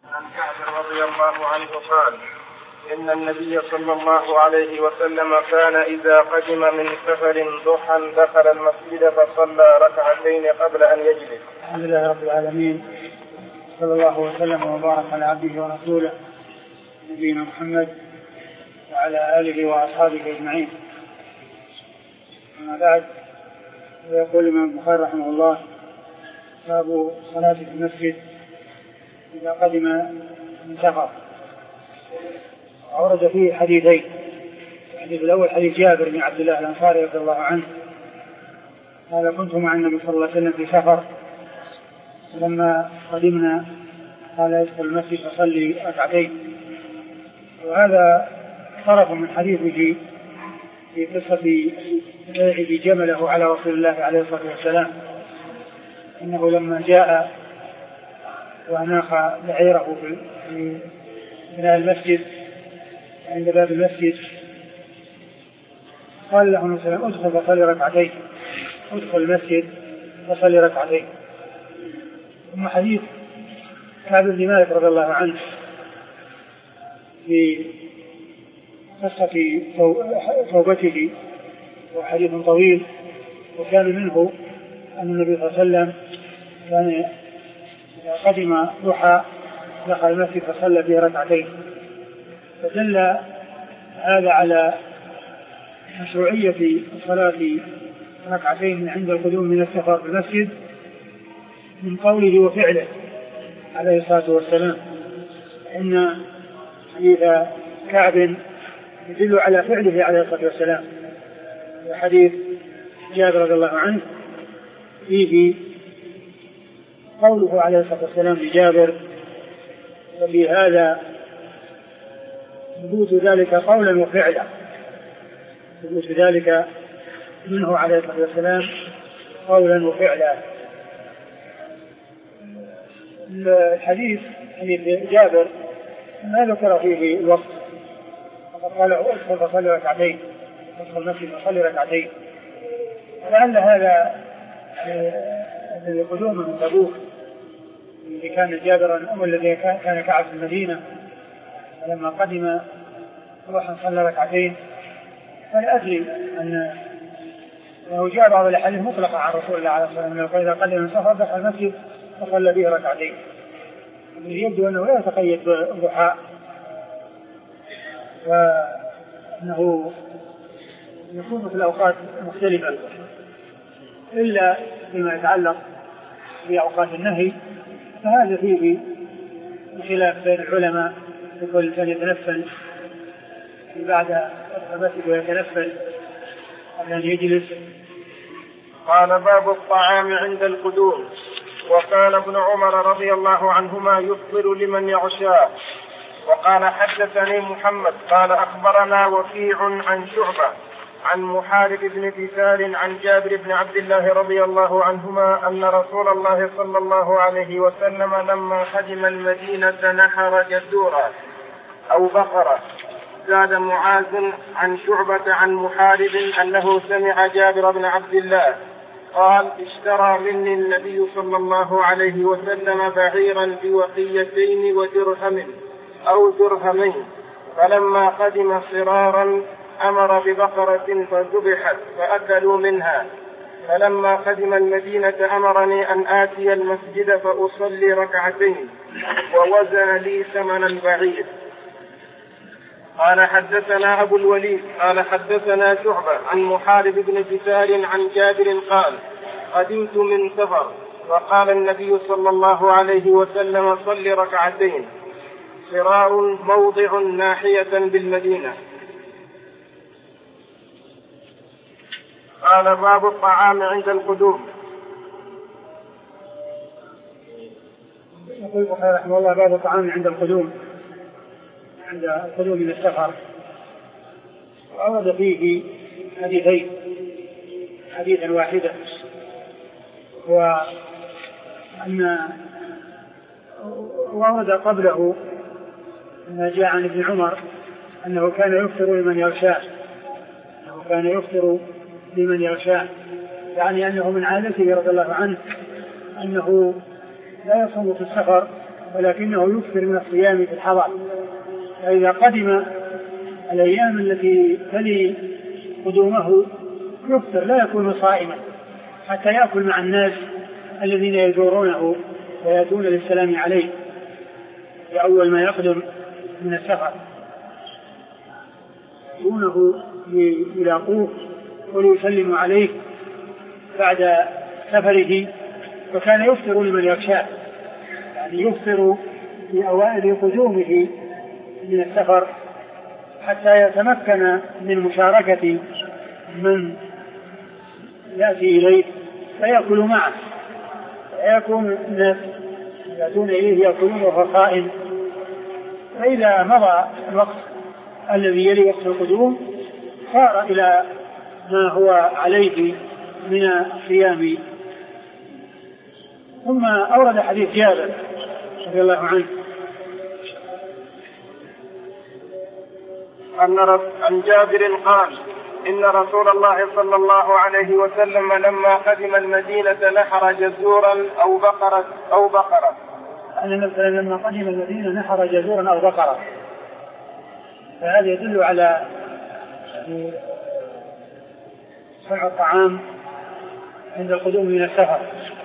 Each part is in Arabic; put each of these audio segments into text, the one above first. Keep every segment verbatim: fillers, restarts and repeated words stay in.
عن كعب رضي الله عنه قال إن النبي صلى الله عليه وسلم كان إذا قدم من سفر ضحى دخل المسجد فصلى ركعتين قبل أن يجلس. الحمد لله رب العالمين، صلى الله وسلم وبارك على عبده ورسوله نبينا محمد وعلى آله وأصحابه أجمعين. أما بعد، ويقول الإمام البخاري رحمه الله: باب صلاة في المسجد إذا قدم من سفر. أورد فيه حديثين. الحديث الأول حديث جابر بن عبد الله الأنصاري رضي الله عنه قال: كنت مع النبي صلى الله عليه وسلم في سفر، لما قدمنا قال: ادخل المسجد فصلي ركعتين. وهذا طرف من حديثه في قصة بيعه جمله على رسول الله عليه الصلاة والسلام، إنه لما جاء وأناخ بعيره في بناء المسجد عند باب المسجد قال له النبي صلى الله عليه وسلم: ادخل فصلي ركعتين، ادخل المسجد فصلي ركعتين. ثم حديث كعب بن مالك رضي الله عنه في قصة توبته، وحديث طويل، وكان منه أن النبي صلى الله عليه وسلم كان إذا قدم ضحى دخل المسجد فصلى فيه ركعتين. فدل هذا على مشروعية الصلاة ركعتين عند القدوم من السفر في المسجد من قوله وفعله عليه الصلاة والسلام، إن حديث كعب يدل على فعله عليه الصلاة والسلام. وحديث جابر رضي الله عنه فيه قوله عليه الصلاة والسلام لجابر، وفي هذا ثبوت ذلك قولا وفعلا، ثبوت ذلك منه عليه الصلاة والسلام قولا وفعلا. الحديث حديث جابر ما ذكر فيه الوقت، فقد قال: ادخل فصلي ركعتين، ادخل المسجد فصلي ركعتين. لعل هذا الذي قدومه من تبوك الذي كان جابرا أو الذي كان كعب في المدينة، فلما قدم روح صلى ركعتين. فلا أدري أن لو جاء بعض الأحاديث مطلقة عن رسول الله عليه الصلاة والسلام إذا قدم من سفر دخل المسجد فصلى به ركعتين، يبدو أنه لا يتقيد بالضحى، وأنه يكون في الأوقات مختلفة إلا فيما يتعلق بأوقات النهي، فهذا فيه خلاف بين العلماء، يقول الإنسان يتنفل بعد المسجد ويتنفل قبل أن يجلس. قال: باب الطعام عند القدوم. وكان ابن عمر رضي الله عنهما يفطر لمن يغشاه. وقال: حدثني محمد قال أخبرنا وكيع عن شعبة عن محارب بن دثار عن جابر بن عبد الله رضي الله عنهما أن رسول الله صلى الله عليه وسلم لما قدم المدينة نحر جدورا أو بقرة. زاد معاذ عن شعبة عن محارب أنه سمع جابر بن عبد الله قال: اشترى مني النبي صلى الله عليه وسلم بعيرا بوقيتين ودرهم أو درهمين، فلما قدم صرارا أمر ببقرة فذبحت فأكلوا منها، فلما قدم المدينة أمرني أن آتي المسجد فأصلي ركعتين ووزن لي ثمن البعير. قال: حدثنا أبو الوليد قال حدثنا شعبة عن محارب بن دثار عن جابر قال: قدمت من سفر وقال النبي صلى الله عليه وسلم: صل ركعتين. صرار موضع ناحية بالمدينة. قال: باب الطعام عند القدوم. يقول البخاري رحمه الله: باب الطعام عند القدوم، عند القدوم من السفر. وأورد فيه حديثين، حديثا واحدا، وأن وأورد قبله ما جاء عن ابن عمر أنه كان يفطر لمن يغشاه، أنه كان يفطر لمن يغشاه، يعني أنه من عادته رضي الله عنه أنه لا يصوم في السفر ولكنه يكثر من الصيام في الحضر. فإذا قدم الأيام التي تلي قدومه يكثر، لا يكون صائما حتى يأكل مع الناس الذين يزورونه ويأتون للسلام عليه لأول ما يقدم من السفر، يأتونه ليلاقوه وليسلموا عليه بعد سفره. وكان يفطر لمن يخشاه، يعني يفطر في أوائل قدومه من السفر حتى يتمكن من مشاركة من يأتي إليه فيأكل معه، فيكون الناس يأتون إليه يأكلون وهو صائم. فإذا مضى الوقت الذي يلي وقت القدوم صار إلى ما هو عليه من الصيام. ثم أورد حديث جابر رضي الله عنه عن جابر قال: إن رسول الله صلى الله عليه وسلم لما قدم المدينة نحر جزورا أو بقرة أو بقرة. أن النبي لما قدم المدينة نحر جزورا أو بقرة، فهذا يدل على صنع الطعام عند القدوم من السفر.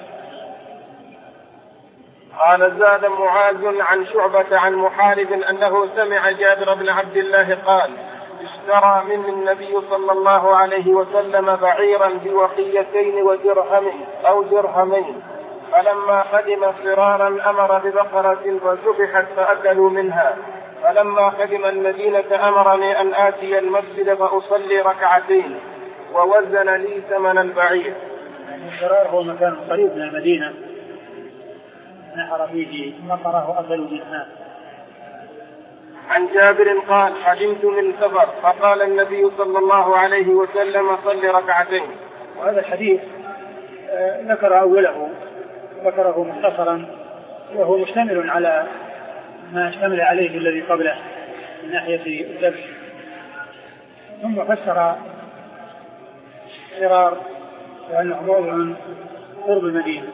قال: زاد معاذ عن شعبة عن محارب أنه سمع جابر بن عبد الله قال: اشترى مني النبي صلى الله عليه وسلم بعيرا بوقيتين ودرهم أو درهمين، فلما قدم فرارا أمر ببقرة فذبحت فأكلوا منها، فلما قدم المدينة أمرني أن آتي المسجد فأصلي ركعتين ووزن لي ثمن البعير. الفرار هو مكان قريب من المدينة نحر فيه بقرة وأكلوا منها. عن جابر قال: قدمت من سفر فقال النبي صلى الله عليه وسلم: صل ركعتين. وهذا الحديث ذكر أوله ذكره مختصرا، وهو مشتمل على ما اشتمل عليه الذي قبله من ناحية الذبح، ثم فسر فرار وأنه موضع قرب المدينة.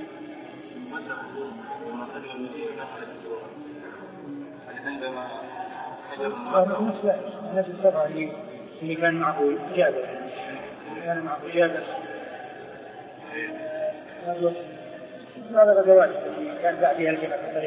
نفس السفر اللي كان معه جابر كان معه جابر هذا غزوات كان بعدها الجبل الطريق.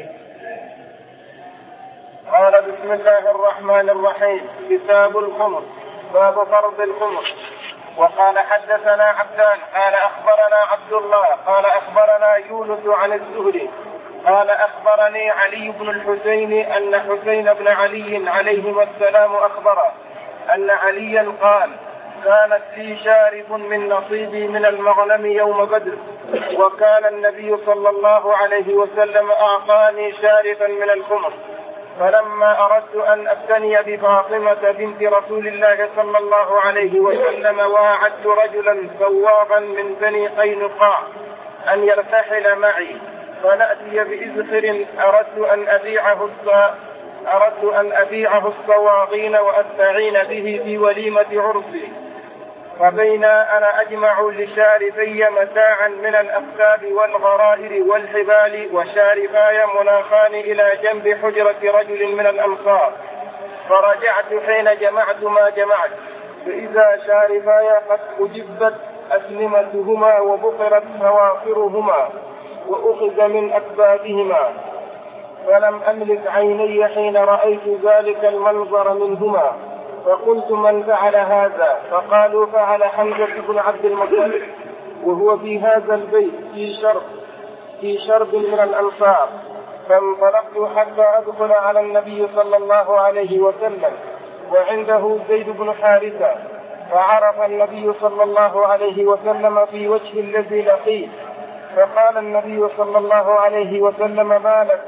قال: بسم الله الرحمن الرحيم. كتاب الخمر. باب فرض الخمر. وقال: حدثنا عبدان قال أخبرنا عبد الله قال أخبرنا يونس عن الزهري قال أخبرني علي بن الحسين أن حسين بن علي عليهما السلام أخبره أن عليا قال: كانت لي شارف من نصيبي من المغنم يوم بدر، وكان النبي صلى الله عليه وسلم أعطاني شارفا من الخمر، فلما أردت أن أفتني بفاطمة بنت رسول الله صلى الله عليه وسلم واعدت رجلا سواقا من بني قينقاع أن يرتحل معي فنأتي بإزخر أردت أن أبيعه أردت أن أبيعه الصواغين وأستعين به في وليمة عرسي، فبين أنا أجمع لشارفي متاعا من الأخشاب والغرائر والحبال وشارفاي مناخان إلى جنب حجرة رجل من الأنصار، فرجعت حين جمعت ما جمعت فإذا شارفاي قد أجبت أسلمتهما وبقرت خواصرهما وأخذ من أكبادهما، فلم أملك عيني حين رأيت ذلك المنظر منهما، فقلت: من فعل هذا؟ فقالوا: فعل حمزة بن عبد المطلب وهو في هذا البيت في شرب في شرب من الأنصار. فانطلقت حتى أدخل على النبي صلى الله عليه وسلم وعنده زيد بن حارثة، فعرف النبي صلى الله عليه وسلم في وجه الذي لقيه، فقال النبي صلى الله عليه وسلم: ما لك؟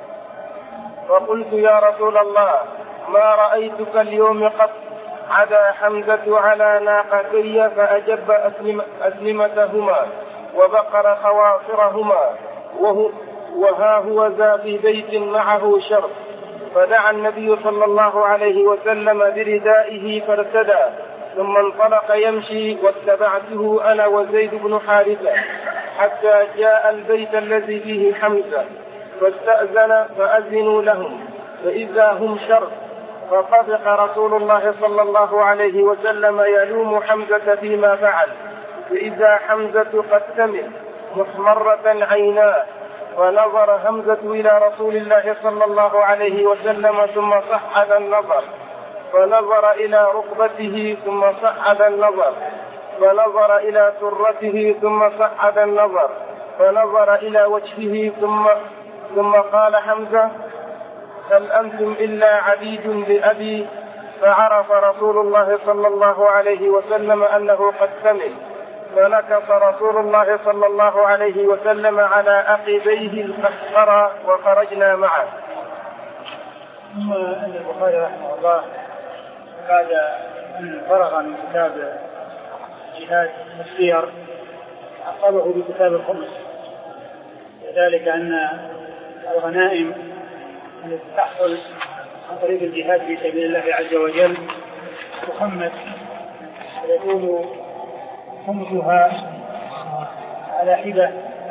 فقلت: يا رسول الله، ما رأيتك اليوم قط عدا حمزة على ناقتي فأجب أسلم أسلمتهما وبقر خواصرهما، وهو وها هو ذا في بيت معه شرب. فدعا النبي صلى الله عليه وسلم بردائه فارتدى، ثم انطلق يمشي واتبعته أنا وزيد بن حارثة حتى جاء البيت الذي فيه حمزة، فاستأذن فأذنوا لهم فإذا هم شر، فطبق رسول الله صلى الله عليه وسلم يلوم حمزة فيما فعل، فإذا حمزة قد سمع محمرة عيناه، ونظر حمزة إلى رسول الله صلى الله عليه وسلم ثم صعد النظر، فنظر إلى ركبته ثم صعد النظر، فنظر إلى سرته ثم صعد النظر، فنظر إلى وجهه ثم ثم قال حمزة: هل أنتم إلا عبيد لأبي؟ فعرف رسول الله صلى الله عليه وسلم أنه قد سمع، فنكص رسول الله صلى الله عليه وسلم على عقبيه القحقرة وخرجنا معه. ثم أن البخاري رحمه الله بعد أن فرغ من كتاب جهاد السير عقبه بكتاب الخمس، وذلك أن الغنائم التي تحصل عن طريق الجهاد في سبيل الله عز وجل تخمس، ويكون خمسها على حدة،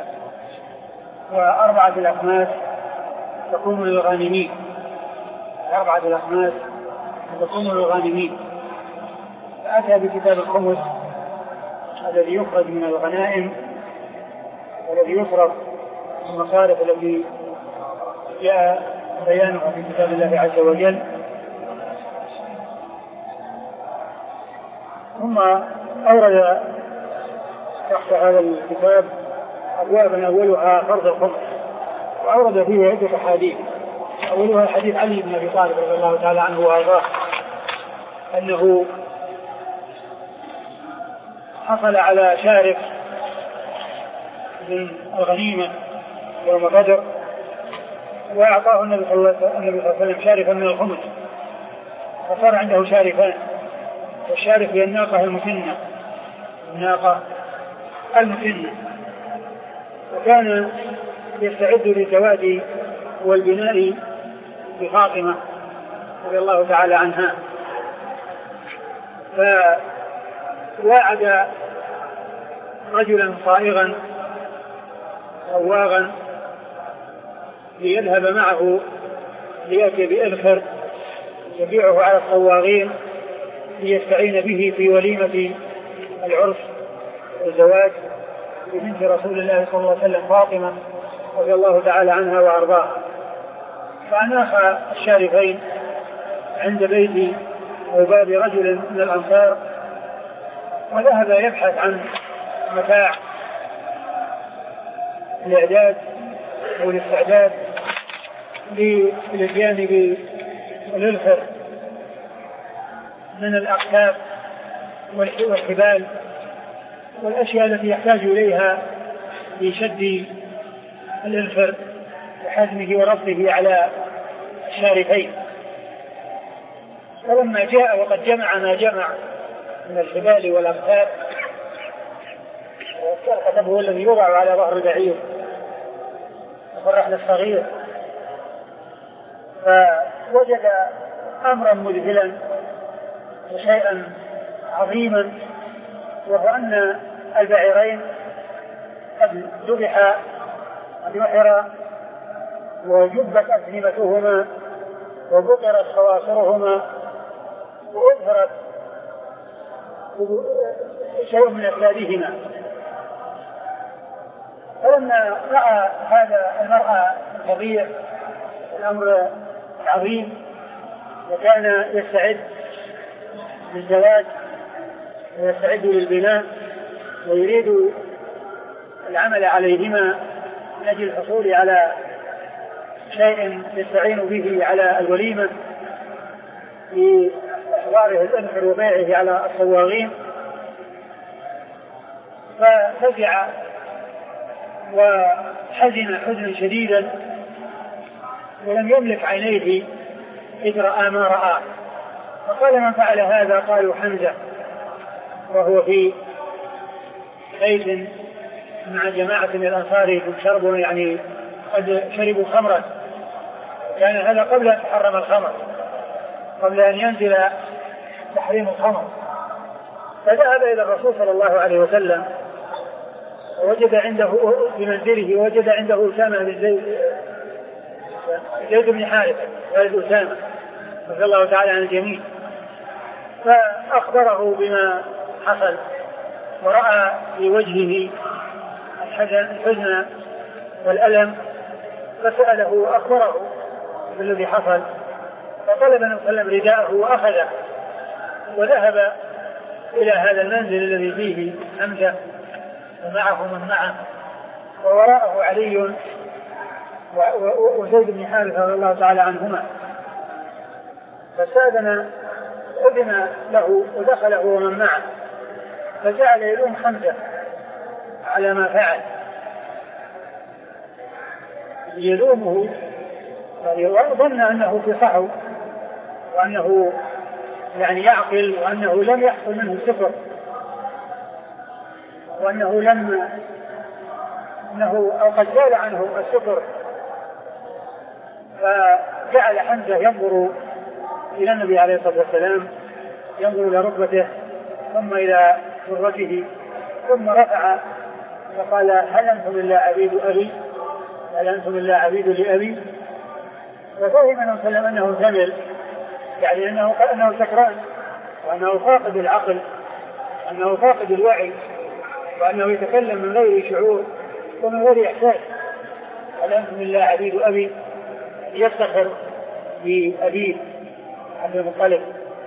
وأربعة الأخماس تكون للغانمين، أربعة الأخماس تكون للغانمين. فأتى بكتاب الخمس الذي يخرج من الغنائم والذي يصرف المصارف التي جاء بيانها في كتاب الله عز وجل. ثم أورد تحت هذا الكتاب أبوابا أولها فرض الخمس، وأورد فيه عدة أحاديث. أولها حديث علي بن أبي طالب رضي الله تعالى عنه وأرضاه أنه حصل على شارف من الغنيمة يوم بدر، وأعطاه النبي صلى الله عليه وسلم شارفا من الخمس، فصار عنده شارفان، والشارف هي الناقة المسنة، الناقة المسنة. وكان يستعد للزواج والبناء بفاطمة رضي الله تعالى عنها، فواعد رجلا صائغا صواغا ليذهب معه ليأتي بأذخر يبيعه على الصواغين ليستعين به في وليمة العرس والزواج ببنت رسول الله صلى الله عليه وسلم فاطمة رضي الله تعالى عنها وأرضاها. فأناخ الشارفين عند بيت أو باب رجل من الأنصار، وذهب يبحث عن متاع الإعداد أو الاستعداد للإتيان بالإذخر من الأقتاب والحبال والأشياء التي يحتاج إليها لشد الإذخر وحزمه وربطه على الشارفين. فلما جاء وقد جمع ما جمع من الحبال والأقتاب، والكركب هو الذي يوضع على ظهر البعير والرحل الصغير، فوجد أمرا مذهلا وشيئا عظيما، وهو أن البعيرين قد ذبحا وذبحرا وجبت أسنمتهما وبقرت خواصرهما وأظهرت شيء من أسنادهما. فلما رأى هذا المرأة الفظيع الأمر العظيم وكان يستعد للزواج ويستعد للبناء ويريد العمل عليهما من أجل الحصول على شيء يستعين به على الوليمة في إحضاره الأنفر وبيعه على الصواغين، ففزع وحزن حزنا شديدا ولم يملك عينيه إذ رأى ما رأى. فقال: من فعل هذا؟ قالوا: حمزة، وهو في بيت مع جماعة من الأنصار شربوا يعني قد شربوا خمرا، كان هذا قبل أن تحرم الخمر، قبل أن ينزل تحريم الخمر. فذهب إلى الرسول صلى الله عليه وسلم ووجد عنده بمنزله ووجد عنده أسامة بن زيد زيد بن حارثة والد أسامة رضي الله تعالى عن الجميع، فأخبره بما حصل ورأى في وجهه الحزن والألم، فسأله أخبره بالذي حصل، فطلب النبي صلى الله عليه وسلم رداءه وأخذه وذهب إلى هذا المنزل الذي فيه حمزة ومعه من معه، ووراءه علي وزيد بن حارثة رضي الله تعالى عنهما، فاستأذن أذن له ودخله ومن معه، فجعل يلوم حمزة على ما فعل، يلومه وظن أنه في صحو وأنه يعني يعقل وأنه لم يحصل منه سفر وأنه لم أنه أو قد زال عنه السفر، فجعل حمزة ينظر إلى النبي عليه الصلاة والسلام، ينظر إلى ركبته ثم إلى سرته، ثم رفع وقال هل أنتم إلا عبيد أبي هل أنتم إلا عبيد لأبي. ففهم النبي صلى الله عليه وسلم أنه ثمل، يعني أنه أنه سكران وأنه فاقد العقل وأنه فاقد الوعي وأنه يتكلم من غير شعور ومن غير إحساس. هل أنتم إلا عبيد أبي، يفتخر بأبيه عبد المطلب.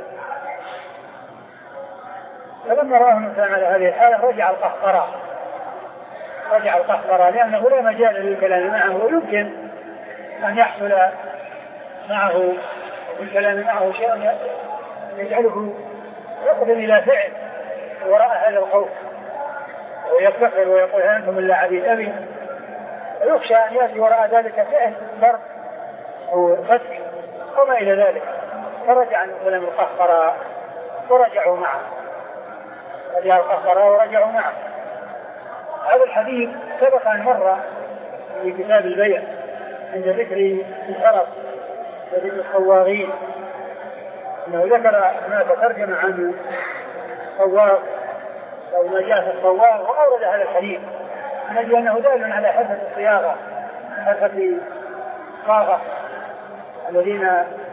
فلما رآه النبي على هذه الحالة رجع القهقرة رجع القهقرة لأنه لا مجال للكلام معه، ويمكن أن يحصل معه والكلام معه شيء يجعله يقبل إلى فعل وراء هذا الخوف ويفتخر ويقول أنتم إلا عبيد أبي، ويخشى أن يأتي وراء ذلك فعل ضرب أو فتك وما إلى ذلك. فرجع عن سلام القهقرة ورجعوا معه رجع القهقرة ورجعوا معه. هذا الحديث سبق أن مر في كتاب البيع عند ذكر الحرف وذكر الصواغين، أنه ذكر هناك ترجم عن الصواغ أو ما جاء في الصواغ وأورد هذا الحديث من أجل أنه دال على حرفة الصياغة، حرفة الصاغة الذين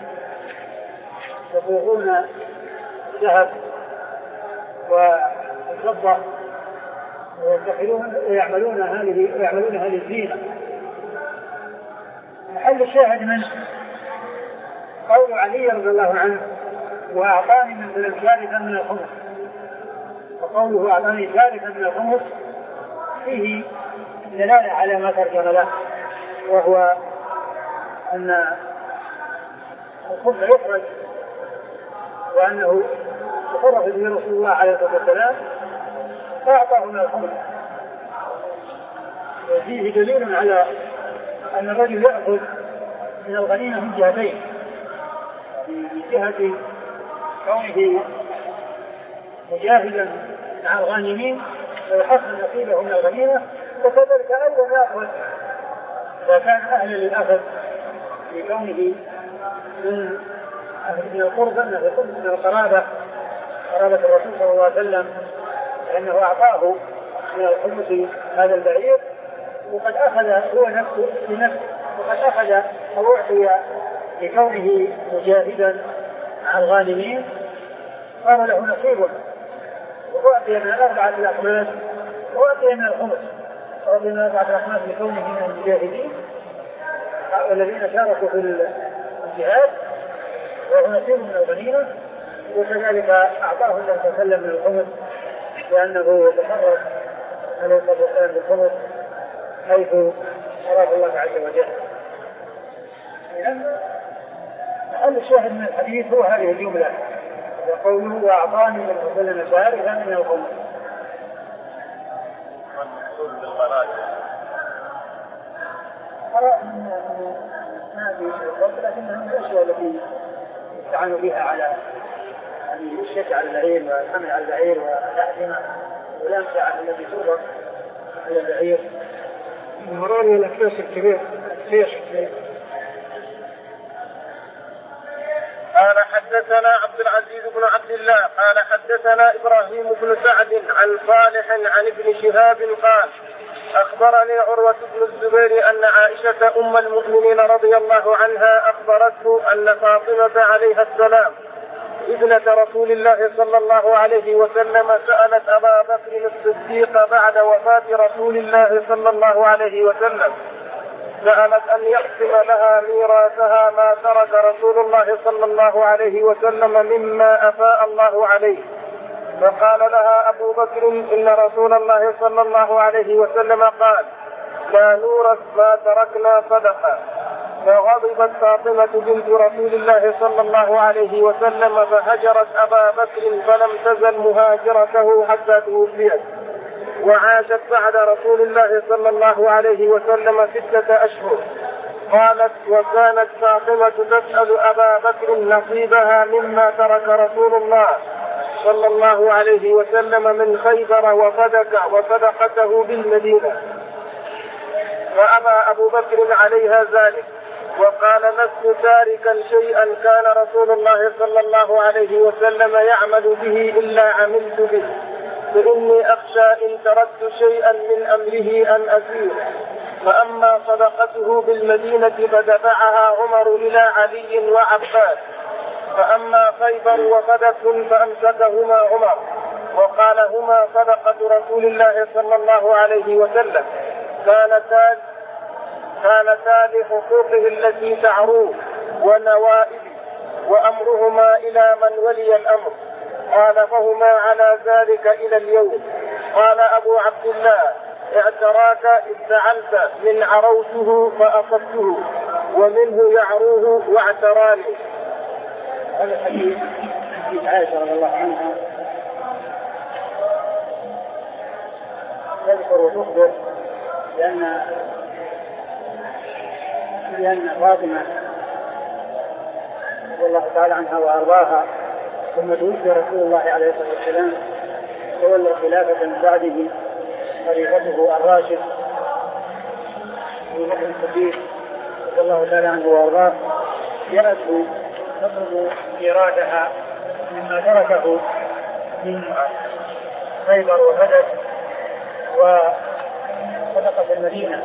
يصوغون الذهب والفضة ويعملون هذه ويعملون هذه الزينة. محل الشاهد منه قول علي رضي الله عنه وأعطاني من ثالثا من الخمس، وقوله أعطاني ثالثا من الخمس فيه دلالة على ما ترجم له، وهو أن الخمس يخرج وأنه تصرف به رسول الله عليه الصلاة والسلام فأعطاه من الخمس. وفيه دليل على أن الرجل يأخذ من الغنيمة من جهتين، من جهة كونه مجاهدا مع الغانمين ويحصل نصيبه من الغنيمة، وكذلك أيضا يأخذ إذا كان أهلا للأخذ في كونه من من القربة من القرابة قرابة الرسول صلى الله عليه وسلم، لأنه أعطاه من الخمس هذا البعير وقد أخذ هو نفسه بنفسه وقد أخذ أو أعطي لكونه مجاهدا مع الغانمين صار له نصيب، وأعطي من الأربعة الأخماس وأعطي من الخمس وأعطي من الأربعة الأخماس لكونه من المجاهدين الذين شاركوا في الجهاد وهو نصيب من الغنيمة. وكذلك أعطاه النبي صلى الله عليه وسلم من الخمس لأنه يتصرف عليه الصلاة والسلام بالخمس حيث أراه الله عز وجل. لأن محل الشاهد من الحديث هو هذه الجملة وقوله وأعطاني من الرسول ثالثا من الخمس. والمقصود بالغراجة أرى أن ما في شيء لكنها من الأشياء التي يستعانوا بها على الشك على البعير والحمل على البعير والأحزمة والأمسى على الذي تورط على البعير المرار والأكياس الكبير الأكياس الكبير. قال حدثنا عبد العزيز بن عبد الله قال حدثنا إبراهيم بن سعد عن صالح عن ابن شهاب قال أخبرني عروة بن الزبير أن عائشة أم المؤمنين رضي الله عنها أخبرته أن فاطمة عليها السلام ابنة رسول الله صلى الله عليه وسلم سألت أبا بكر الصديق بعد وفاة رسول الله صلى الله عليه وسلم سألت أن يقسم لها ميراثها ما ترك رسول الله صلى الله عليه وسلم مما أفاء الله عليه. فقال لها أبو بكر إن رسول الله صلى الله عليه وسلم قال لا نورث ما تركنا صدقة. فغضبت فاطمة بنت رسول الله صلى الله عليه وسلم فهجرت أبا بكر فلم تزل مهاجرته حتى توفيت، وعاشت بعد رسول الله صلى الله عليه وسلم ستة أشهر. قالت وكانت فاطمة تسأل أبا بكر نصيبها مما ترك رسول الله صلى الله عليه وسلم من خيبر وصدق وصدقته بالمدينة، فأبى أبو بكر عليها ذلك وقال لست تاركا شيئا كان رسول الله صلى الله عليه وسلم يعمل به إلا عملت به، فإني أخشى إن تركت شيئا من أمره أن أسير. فأما صدقته بالمدينة فدفعها عمر إلى علي وعباس، فأما خيبر وصدق فأمسكهما عمر وقال هما صدقة رسول الله صلى الله عليه وسلم كانتا كانتا لحقوقه التي تعروه ونوائبه وأمرهما إلى من ولي الأمر. قال فهما على ذلك إلى اليوم. قال أبو عبد الله اعتراك استعلت من عروته فأصبته ومنه يعروه واعتراني. هذا الحديث حديث عائشة رضي الله عنها تذكر وتخبر لأن لأن فاطمة رضي الله تعالى عنها وأرضاها ثم توفي رسول الله عليه الصلاة والسلام تولى خلافة من بعده خليفته الراشد أبو بكر الصديق رضي الله تعالى عنه وأرضاه جاءت تطلب إرادها مما تركه من خيبر وبدر وصدقة المدينة،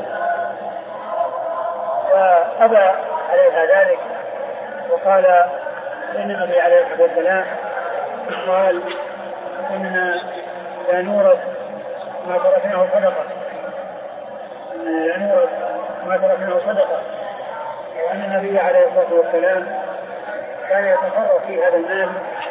فأبى عليها ذلك وقال إن النبي عليه الصلاة والسلام قال إننا لا نورث ما تركناه صدقة إننا لا نورث ما تركناه صدقة وأن النبي عليه الصلاة والسلام كان يتصرف في هذا المال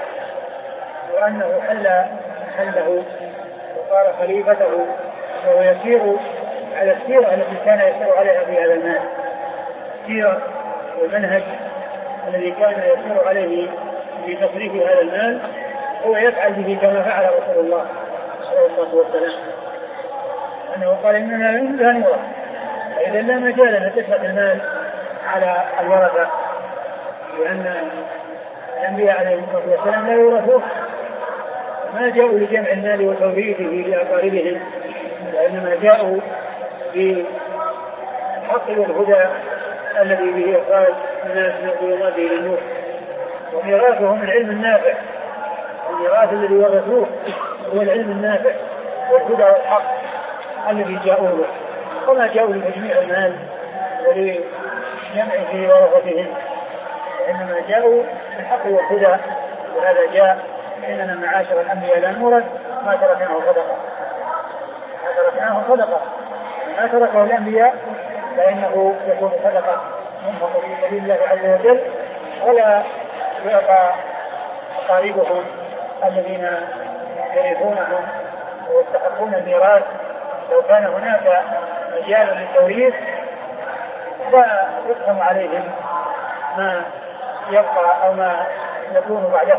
وأنه حل حله وصار خليفته وهو يسير على السيرة التي كان يسير عليها في هذا المال، السيرة والمنهج الذي كان يسير عليه في تصريف هذا المال هو يفعل به كما فعل رسول الله صلى الله عليه وسلم، أنه قال إننا لا نورث، فإذا لا مجال أن تشرك المال على الورثة لأن الأنبياء عليه الصلاة والسلام لا يورثون، ما جاءوا لجمع المال وتوريثه لأقاربهم وإنما جاءوا بالحق والهدى الذي به إخراج الناس من الظلمات إلى النور، وميراثهم العلم النافع، الميراث الذي ورثوه هو العلم النافع والهدى والحق الذي جاءوا له، وما جاءوا لتجميع المال ولجمع في ورثتهم، إنما جاءوا بالحق والهدى. وهذا جاء إننا معاشر الأنبياء لا نورث ما تركناه صدقة، ما تركناه صدقة، ما تركه الأنبياء فإنه يكون صدقة منفق في سبيل الله عز وجل، ولا يعطى أقاربهم الذين يرثونهم ويستحقون الميراث لو كان هناك مجال للتوريث لا يقسم عليهم ما يبقى أو ما يكون بعده.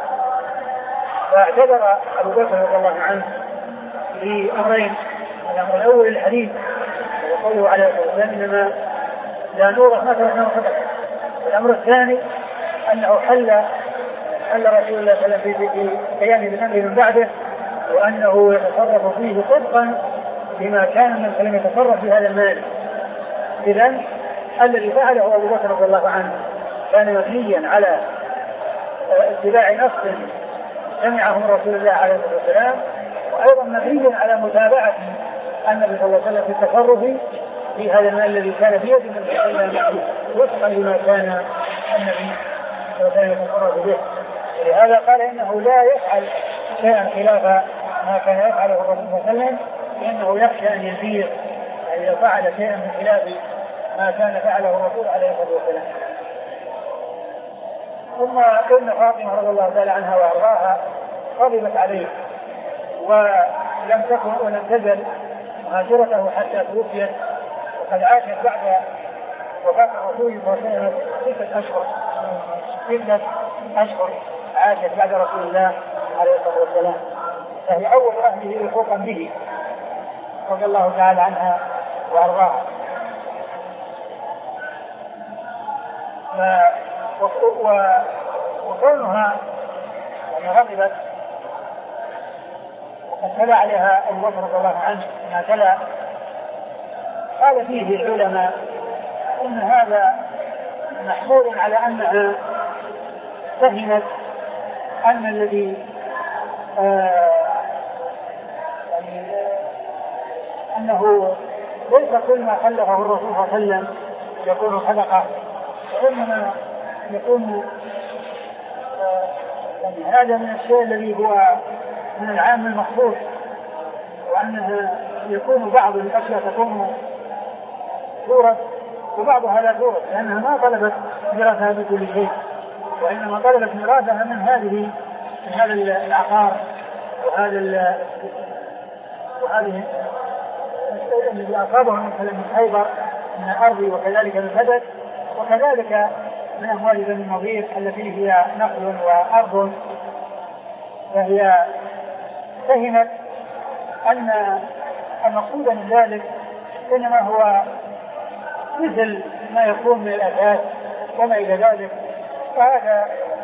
فاعتبر أبو بكر رضي الله عنه لأمرين: الأمر الأول الحديث وقوله عليه الصلاة والسلام إنما لا نورث ما تركناه صدقة، الأمر الثاني أنه حل حل رسول الله صلى الله عليه وسلم في قيامه بالأمر من بعده، وأنه يتصرف فيه طبقا بما كان من سلم يتصرف في هذا المال. إذن الذي فعله أبو بكر رضي الله عنه كان مبنيا على اتباع نص سمعه من رسول الله عليه الصلاة والسلام، وأيضا مبنيا على متابعة النبي صلى الله عليه وسلم في التصرف في هذا المال الذي كان في يد النبي صلى الله عليه وسلم وفقا لما كان النبي صلى الله عليه وسلم يتصرف به. ولهذا قال إنه لا يفعل شيئا خلاف ما كان يفعله الرسول صلى الله عليه وسلم، لأنه يخشى أن يزيغ إذا فعل شيئا من خلاف ما كان فعله الرسول عليه الصلاة والسلام. ثم إن فاطمة رضي الله تعالى عنها وأرضاها غضبت عليه ولم تكن ولم تزل مهاجرته حتى توفيت، وقد عاشت بعد وفاة الرسول صلى الله عليه وسلم ستة أشهر ستة أشهر عاشت بعد رسول الله عليه الصلاة والسلام، فهي أول أهله لحوقا به رضي الله تعالى عنها وأرضاها. وكونها يعني غضبت وقد تلا عليها أبو بكر رضي الله عنه ما تلا، قال فيه العلماء إن هذا محمول على أنها فهمت أن الذي آه يعني أنه ليس كل ما خلقه الرسول صلى الله عليه وسلم يكون صدقة، وإنما يكون آه يعني هذا من الشيء الذي هو من العام المخصوص، وأنها يكون بعض الأشياء تكون صورة وبعضها لا صورة، لأنها ما طلبت ميراثها بكل شيء، وإنما طلبت ميراثها من هذه من هذا العقار وهذا وهذه الشيء الذي أصابه من خيبر من الأرض وكذلك من بدر وكذلك من أموال بني النضير التي هي نخل وأرض. فهي فهمت أن المقصود من ذلك إنما هو مثل ما يكون من الأثاث وما إلى ذلك، فهذا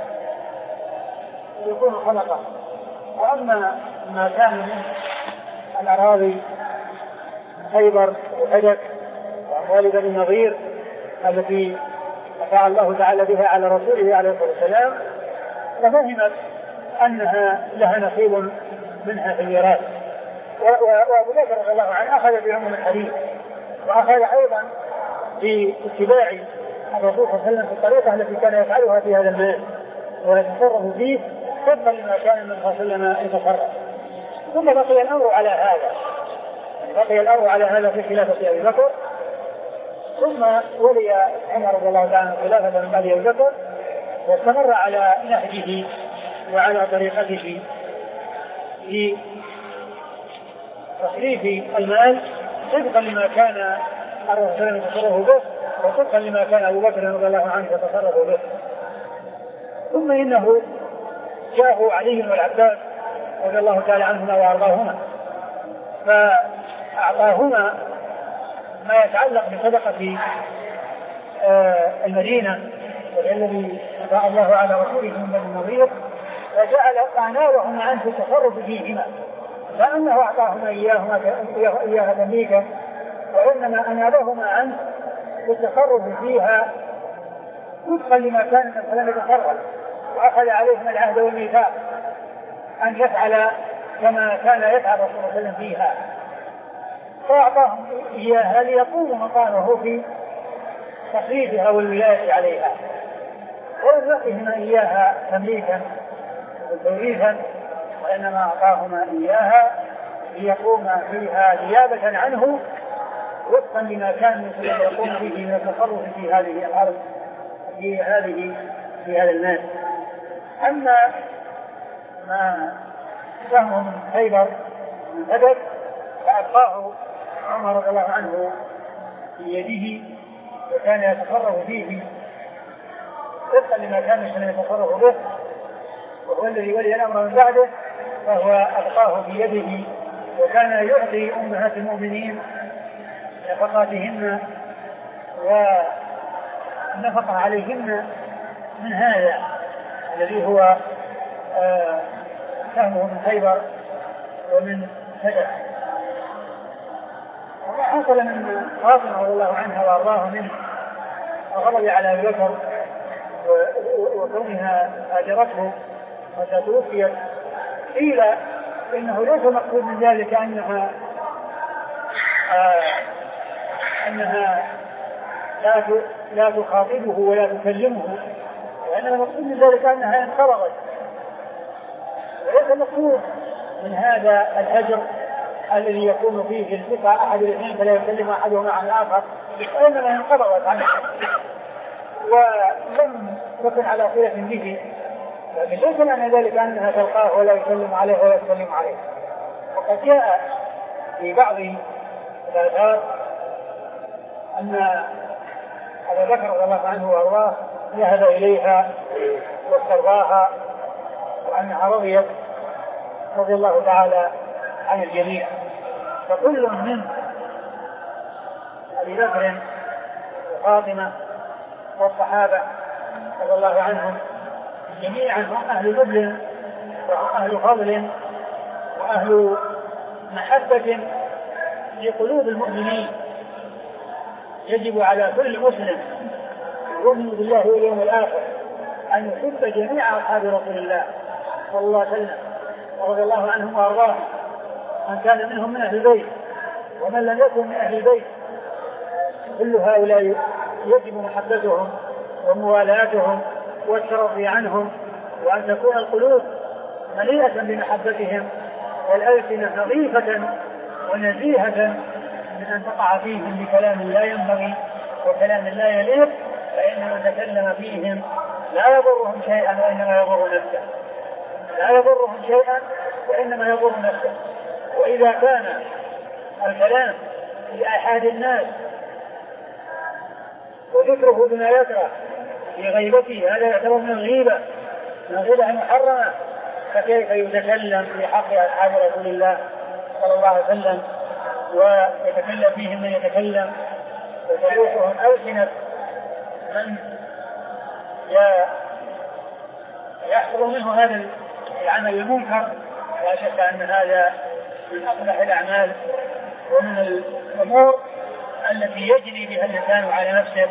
يكون خلقه. وأما ما كان من الأراضي خيبر وبدر وأموال بني النضير التي أفاء الله تعالى بها على رسوله عليه الصلاة والسلام، ففهمت أنها لها نصيب منها في الميراث. وأبو بكر رضي الله عنه أخذ بعموم الحديث، وأخذ أيضا باتباع الرسول صلى الله عليه وسلم في الطريقة التي كان يفعلها في هذا المال ويتصرف فيه طبقا لما كان النبي صلى الله عليه وسلم يتصرف. ثم بقي الأمر على هذا بقي الأمر على هذا في خلافة أبي بكر، ثم ولي عمر رضي الله تعالى خلافة من بعد أبي بكر، واستمر على نهجه وعلى طريقته في تصريف المال طبقا لما كان الرسول يتصرف به وطبقا لما كان أبو بكر رضي الله عنه يتصرف به. ثم إنه جاءه علي والعباس رضي الله تعالى عنهما وأرضاهما، فأعطاهما ما يتعلق بصدقة المدينة والذي أعطى الله على رسوله من بني النضير، وجعل أعناوهم عنه في التصرف فيهما، فأنه أعطاهما إياهما إياها تمليكا، وإنما أنابهما عنه بالتصرف فيها وفقا لما كان مثلا يتصرف، وأخذ عليهم العهد والميثاق أن يفعل كما كان يفعل رسول الله صلى الله عليه وسلم فيها، فأعطاهم إياها ليقوموا مقامه في تصريفها والولاية عليها، ولم يعطهما إياها تمليكا وتوريثا، وإنما أعطاهما إياها ليقوما فيها نيابة عنه وفقا لما كان يقوم به من التصرف في هذه الأرض في هذه في هذا الناس. أما ما فهمه من خيبر من بدر فأبقاه عمر رضي الله عنه في يده وكان يتصرف فيه وفقا لما كان يتصرف به، وهو الذي ولي الأمر من بعده، فهو أبقاه في يده وكان يعطي أمهات المؤمنين نفقاتهن ونفقه عليهن من هذا الذي هو فهمه من خيبر ومن بدر. وما حصل من فاطمة رضي الله عنها وأرضاها من الغضب على أبي بكر وكونها هاجرته وتوفيت، قيل إنه ليس مقصود من ذلك أنها آه أنها لا لا تخاطبه ولا تكلمه، وإنما المقصود من ذلك أنها انقرضت، وليس المقصود من هذا الهجر الذي يكون فيه في الثقة أحد الاثنين فلا يكلم أحدهما عن الآخر، وإنما انقرضت عنه ولم تكن على صلة به، لكن ليس معنى ذلك أنها تلقاه ولا يسلم عليه ولا يسلم عليه. وقد جاء في بعض الآثار أن أبا بكر رضي الله عنه وأرضاه ذهب إليها واسترضاها وأنها رضيت رضي الله تعالى عن الجميع. فكل من أبي بكر وفاطمة والصحابة رضي الله عنهم جميعا هم أهل فضل وهم أهل فضل وأهل محبة لقلوب المؤمنين. يجب على كل مسلم يؤمن بالله واليوم الآخر أن يحب جميع أصحاب رسول الله صلى الله عليه وسلم ورضي الله عنهم وأرضاهم، من كان منهم من أهل البيت ومن لم يكن من أهل البيت، كل هؤلاء يجب محبتهم وموالاتهم والترضي عنهم، وأن تكون القلوب مليئة بمحبتهم والألسنة نظيفة ونزيهة من أن تقع فيهم بكلام لا ينبغي وكلام لا يليق، فإن من تكلم فيهم لا يضرهم شيئا وإنما يضر نفسه، لا يضرهم شيئا وإنما يضر نفسه. وإذا كان الكلام في أحد الناس وذكره بما يكره في غيبته هذا يعتبر من الغيبة، من الغيبة المحرمة، فكيف يتكلم في حق أصحاب رسول الله صلى الله عليه وسلم ويتكلم فيهم من يتكلم وتلوحهم ألسنة من يحصل منه هذا العمل المنكر. لا شك أن هذا من أقبح الأعمال ومن الأمور التي يجري بها الإنسان على نفسه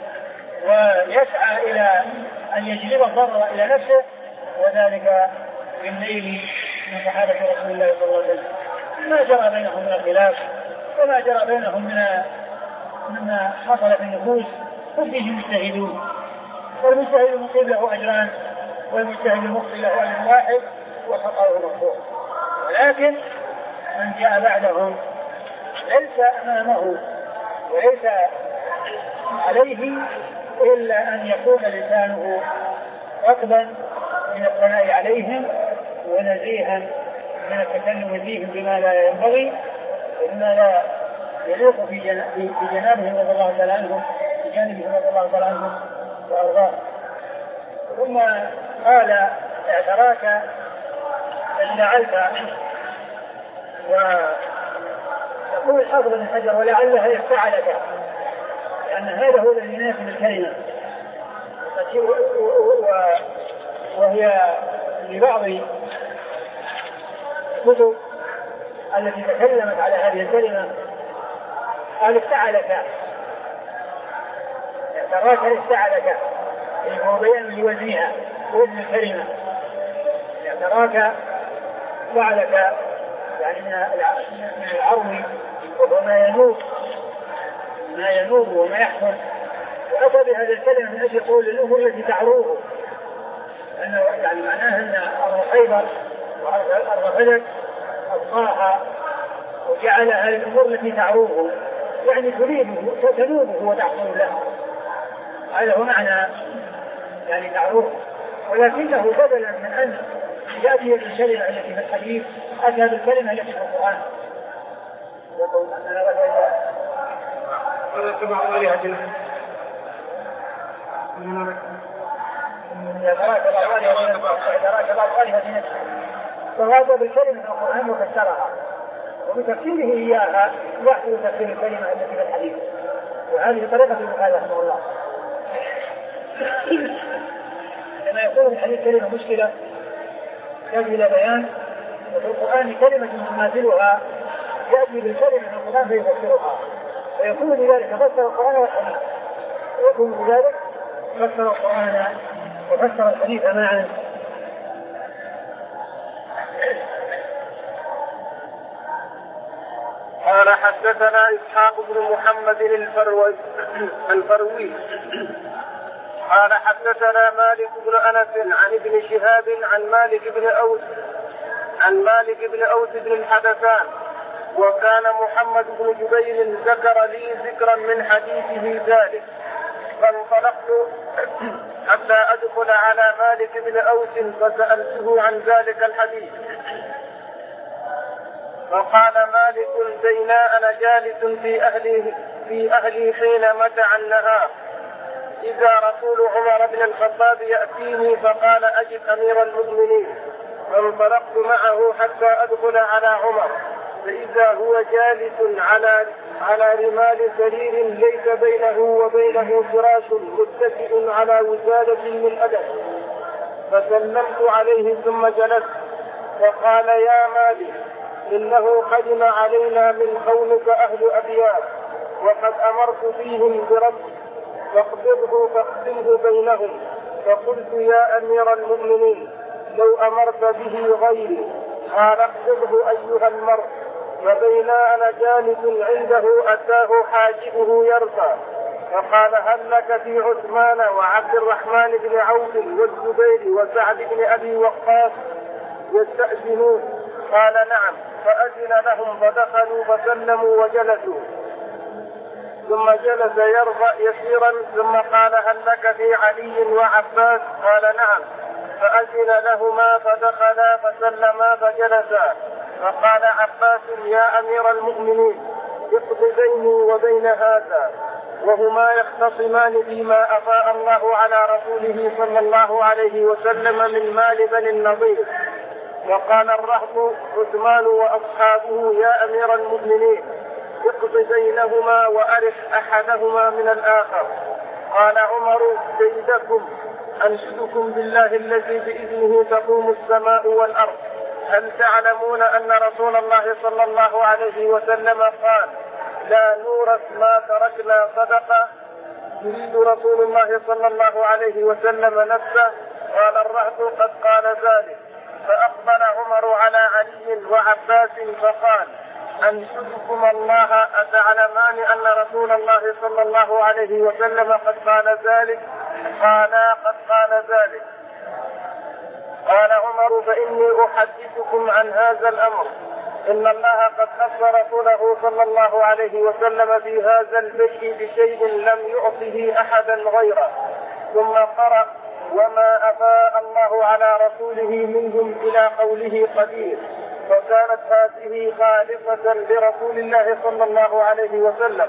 ويسعى إلى أن يجلب الضرر إلى نفسه، وذلك بالليل من صحابة رسول الله صلى الله عليه وسلم. ما جرى بينهم من الخلاف وما جرى بينهم من مما حصل في النفوس هم فيه مجتهدون، والمجتهد المصيب له أجران والمجتهد المخطئ له أجر واحد وخطأه مغفور. ولكن من جاء بعدهم ليس أمامه وليس عليه إلا أن يكون لسانه رطبا من الثناء عليهم ونزيها من التكلم فيهم بما لا ينبغي وبما لا يليق في جنابهم رضي الله تعالى عنهم في جانبهم رضي الله تعالى عنهم وأرضاهم. ثم قال اعتراك إن فعلت، ويقول الحافظ بن حجر ولعلها يفتعلك، لأن هذا هو الذي يناسب الكلمة، وهي لبعض الكتب التي تكلمت على هذه الكلمة قال افتعلك، اعتراك افتعلك، يعني هو بيان لوزنها وزن الكلمة. اعتراك فعلك يعني من العرض وهو ما ينوب ما ينوب وما يحصل، وأتى بهذه الكلمة من أجل يقول الأمور التي تعروه، لأنه يعني معناها أن أرض خيبر وأرض فلك أبقاها وجعلها للأمور التي تعروه، يعني تريده تنوبه وتحصل له، هذا هو معنى يعني تعروه. ولكنه بدلا من أن يأتي بالكلمة التي في الحديث أتى بالكلمة التي في القرآن، يقول أننا رجل اتبع آلهتنا يتراك بعض آلهتنا، فهذا بالكلمة في القرآن وفسرها، وبتفسيره إياها يحصل تفسير الكلمة التي في الحديث، وهذه طريقة البخاري رحمه الله. لما يكون الحديث كلمة مشكلة يأتي إلى بيان، وفي القرآن كلمة تماثلها يأتي بالكلمة في القرآن فيفسرها، ويكون بذلك فسر القرآن والحديث، ويكون بذلك فسر القرآن وفسر الحديث معا. قال حدثنا إسحاق بن محمد الفروي الفروي قال حدثنا مالك بن أنس عن ابن شهاب عن مالك بن أوس عن مالك بن أوس بن الحدثان وكان محمد بن جبير ذكر لي ذكرا من حديثه ذلك فانطلقت حتى أدخل على مالك بن أوس فسألته عن ذلك الحديث فقال مالك بينا أنا جالس في أهلي في أهلي حين متع النهار إذا رسول عمر بن الخطاب يأتيني فقال أجد أمير المؤمنين فانطلقت معه حتى أدخل على عمر فإذا هو جالس على على رمال سرير ليس بينه وبينه فراش متكئ على وسادة من أدب فسلمت عليه ثم جلست فقال يا مالك إنه قدم علينا من قومك أهل أبيات وقد أمرت فيهم برب فاقبضه فاقسمه بينهم فقلت يا أمير المؤمنين لو أمرت به غيري قال اقبضه أيها المرء فبينا أنا جالس عنده أتاه حاجبه يرفع فقال هل لك في عثمان وعبد الرحمن بن عوف والزبير وسعد بن أبي وقاص يستأذنون قال نعم فأذن لهم فدخلوا فسلموا وجلسوا ثم جلس يرفع يسيرا ثم قال هل لك في علي وعباس قال نعم فأذن لهما فدخلا فسلما فجلسا فقال عباس يا أمير المؤمنين اقض بيني وبين هذا وهما يختصمان فيما أفاء الله على رسوله صلى الله عليه وسلم من مال بني النضير. وقال الرهط عثمان وأصحابه يا أمير المؤمنين اقض بينهما وأرح أحدهما من الآخر. قال عمر سيدكم أنشدكم بالله الذي بإذنه تقوم السماء والأرض هل تعلمون أن رسول الله صلى الله عليه وسلم قال لا نورث ما تركنا صدقة؟ يريد رسول الله صلى الله عليه وسلم نفسه. قال الرهط قد قال ذلك. فأقبل عمر على علي وعباس فقال أنشدكم الله أتعلمان أن رسول الله صلى الله عليه وسلم قد قال ذلك؟ قالا قد قال ذلك. قال عمر فإني أحدثكم عن هذا الأمر إن الله قد خص رسوله صلى الله عليه وسلم في هذا البيت بشيء لم يعطه أحدا غيره. ثم قرأ وما أفاء الله على رسوله منهم إلى قوله قدير. فكانت هذه خالصة لرسول الله صلى الله عليه وسلم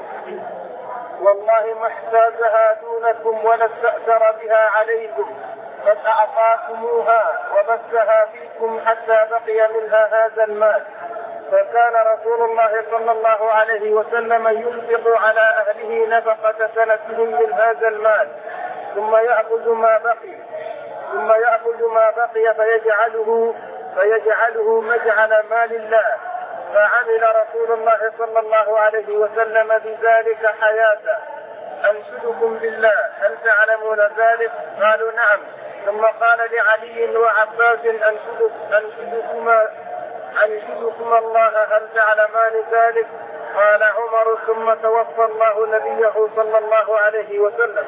والله ما احتاجها دونكم ولا استأثر بها عليكم قد أعطاكموها وبثها فيكم حتى بقي منها هذا المال. فكان رسول الله صلى الله عليه وسلم ينفق على أهله نفقة سنتهم من هذا المال ثم يأخذ ما بقي ثم يأخذ ما بقي فيجعله فيجعله مجعل مال الله. فعمل رسول الله صلى الله عليه وسلم بذلك حياته. أنشدكم بالله هل تعلمون ذلك؟ قالوا نعم. ثم قال لعلي وعباس أنشدكما أنشدكما الله هل تعلمان ذلك؟ قال عمر ثم توفى الله نبيه صلى الله عليه وسلم.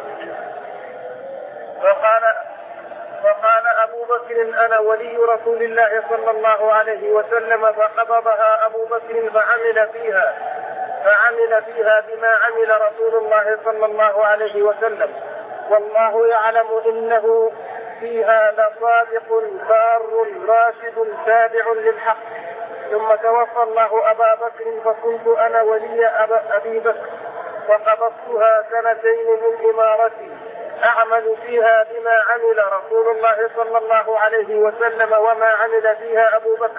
فقال فقال أبو بكر أنا ولي رسول الله صلى الله عليه وسلم. فقبضها أبو بكر فعمل فيها فعمل فيها بما عمل رسول الله صلى الله عليه وسلم. والله يعلم إنه فيها لصادق بار راشد تابع للحق. ثم توفى الله أبا بكر فكنت أنا ولي أبي بكر فقبضتها سنتين من إمارتي أعمل فيها بما عمل رسول الله صلى الله عليه وسلم وما عمل فيها أبو بكر.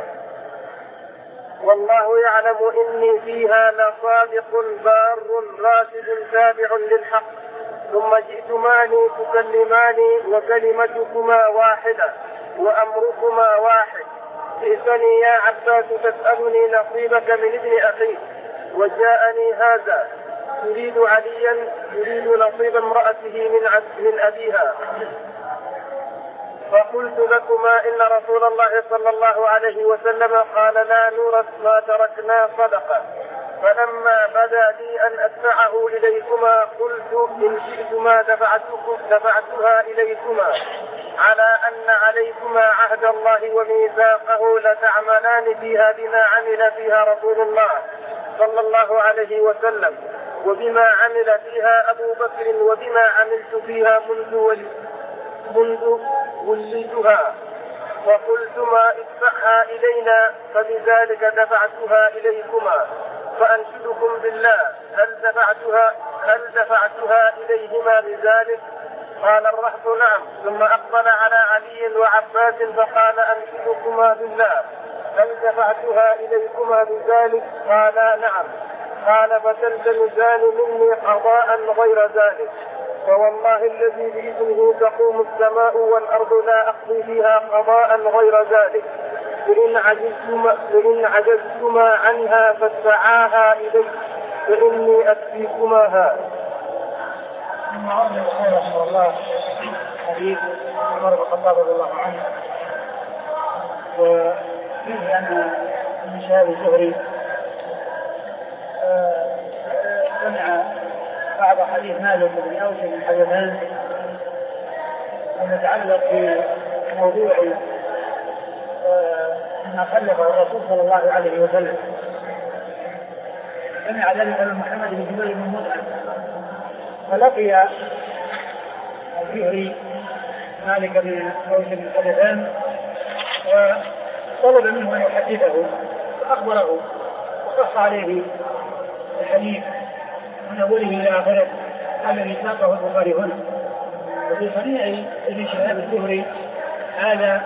والله يعلم إني فيها لصادق بار راشد تابع للحق. ثم جئتماني تكلماني وكلمتكما واحدة وأمركما واحد. ائتني يا عباس تسألني نصيبك من ابن أخيك وجاءني هذا يريد عليا يريد نصيب امرأته من من أبيها. فقلت لكما إن رسول الله صلى الله عليه وسلم قال لا نورث ما تركنا صدقة. فلما بدا لي أن أدفعه إليكما قلت إن شئتما دفعتها إليكما على أن عليكما عهد الله وميثاقه لتعملان فيها بما عمل فيها رسول الله صلى الله عليه وسلم وبما عمل فيها أبو بكر وبما عملت فيها منذ منذ وليتها. وقلتما ادفعها إلينا فبذلك دفعتها إليكما. فأنشدكم بالله هل دفعتها هل دفعتها إليهما بذلك؟ قال الرهط نعم. ثم أقبل على علي وعباس فقال أنشدكما بالله هل دفعتها إليكما بذلك؟ قالا نعم. قال فتلتمسان مني قضاء غير ذلك. فوالله الذي بإذنه تقوم السماء والأرض لا أقضي فيها قضاء غير ذلك. فإن عجزتما, فإن عجزتما عنها فادفعاها إلي فإني أكفيكماها. ثم أرد الخير رحمه الله حديث عمر بن الخطاب رضي الله عنه وفيه أن من شهاب الزهري سمع بعض حديث مالك بن أوس بن حيوان المتعلق بموضوع ما خلفه الرسول صلى الله عليه وسلم. سمع ذلك من محمد بن جبير بن مطعم فلقي الزهري مالك بن أوس بن حيوان وطلب منه أن يحدثه فأخبره وقص عليه الحديث من أوله إلى آخره الذي ساقه البخاري هنا. وفي صنيع ابن شهاب الزهري هذا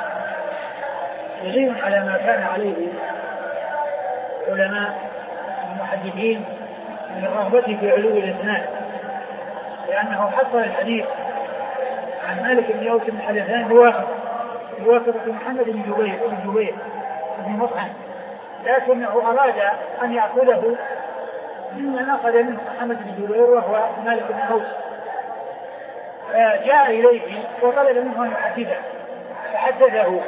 دليل على ما كان عليه علماء المحدثين من الرغبة في علو الإسناد، لأنه حصل الحديث عن مالك بن أوس بن حيوان بواسطة محمد بن جبير بن جبير بن مطعم، لكنه أراد أن يأخذه ممن أخذ منه محمد بن جبير وهو مالك بن أوس، فجاء إليه وطلب منه أن يحدثه فحدثه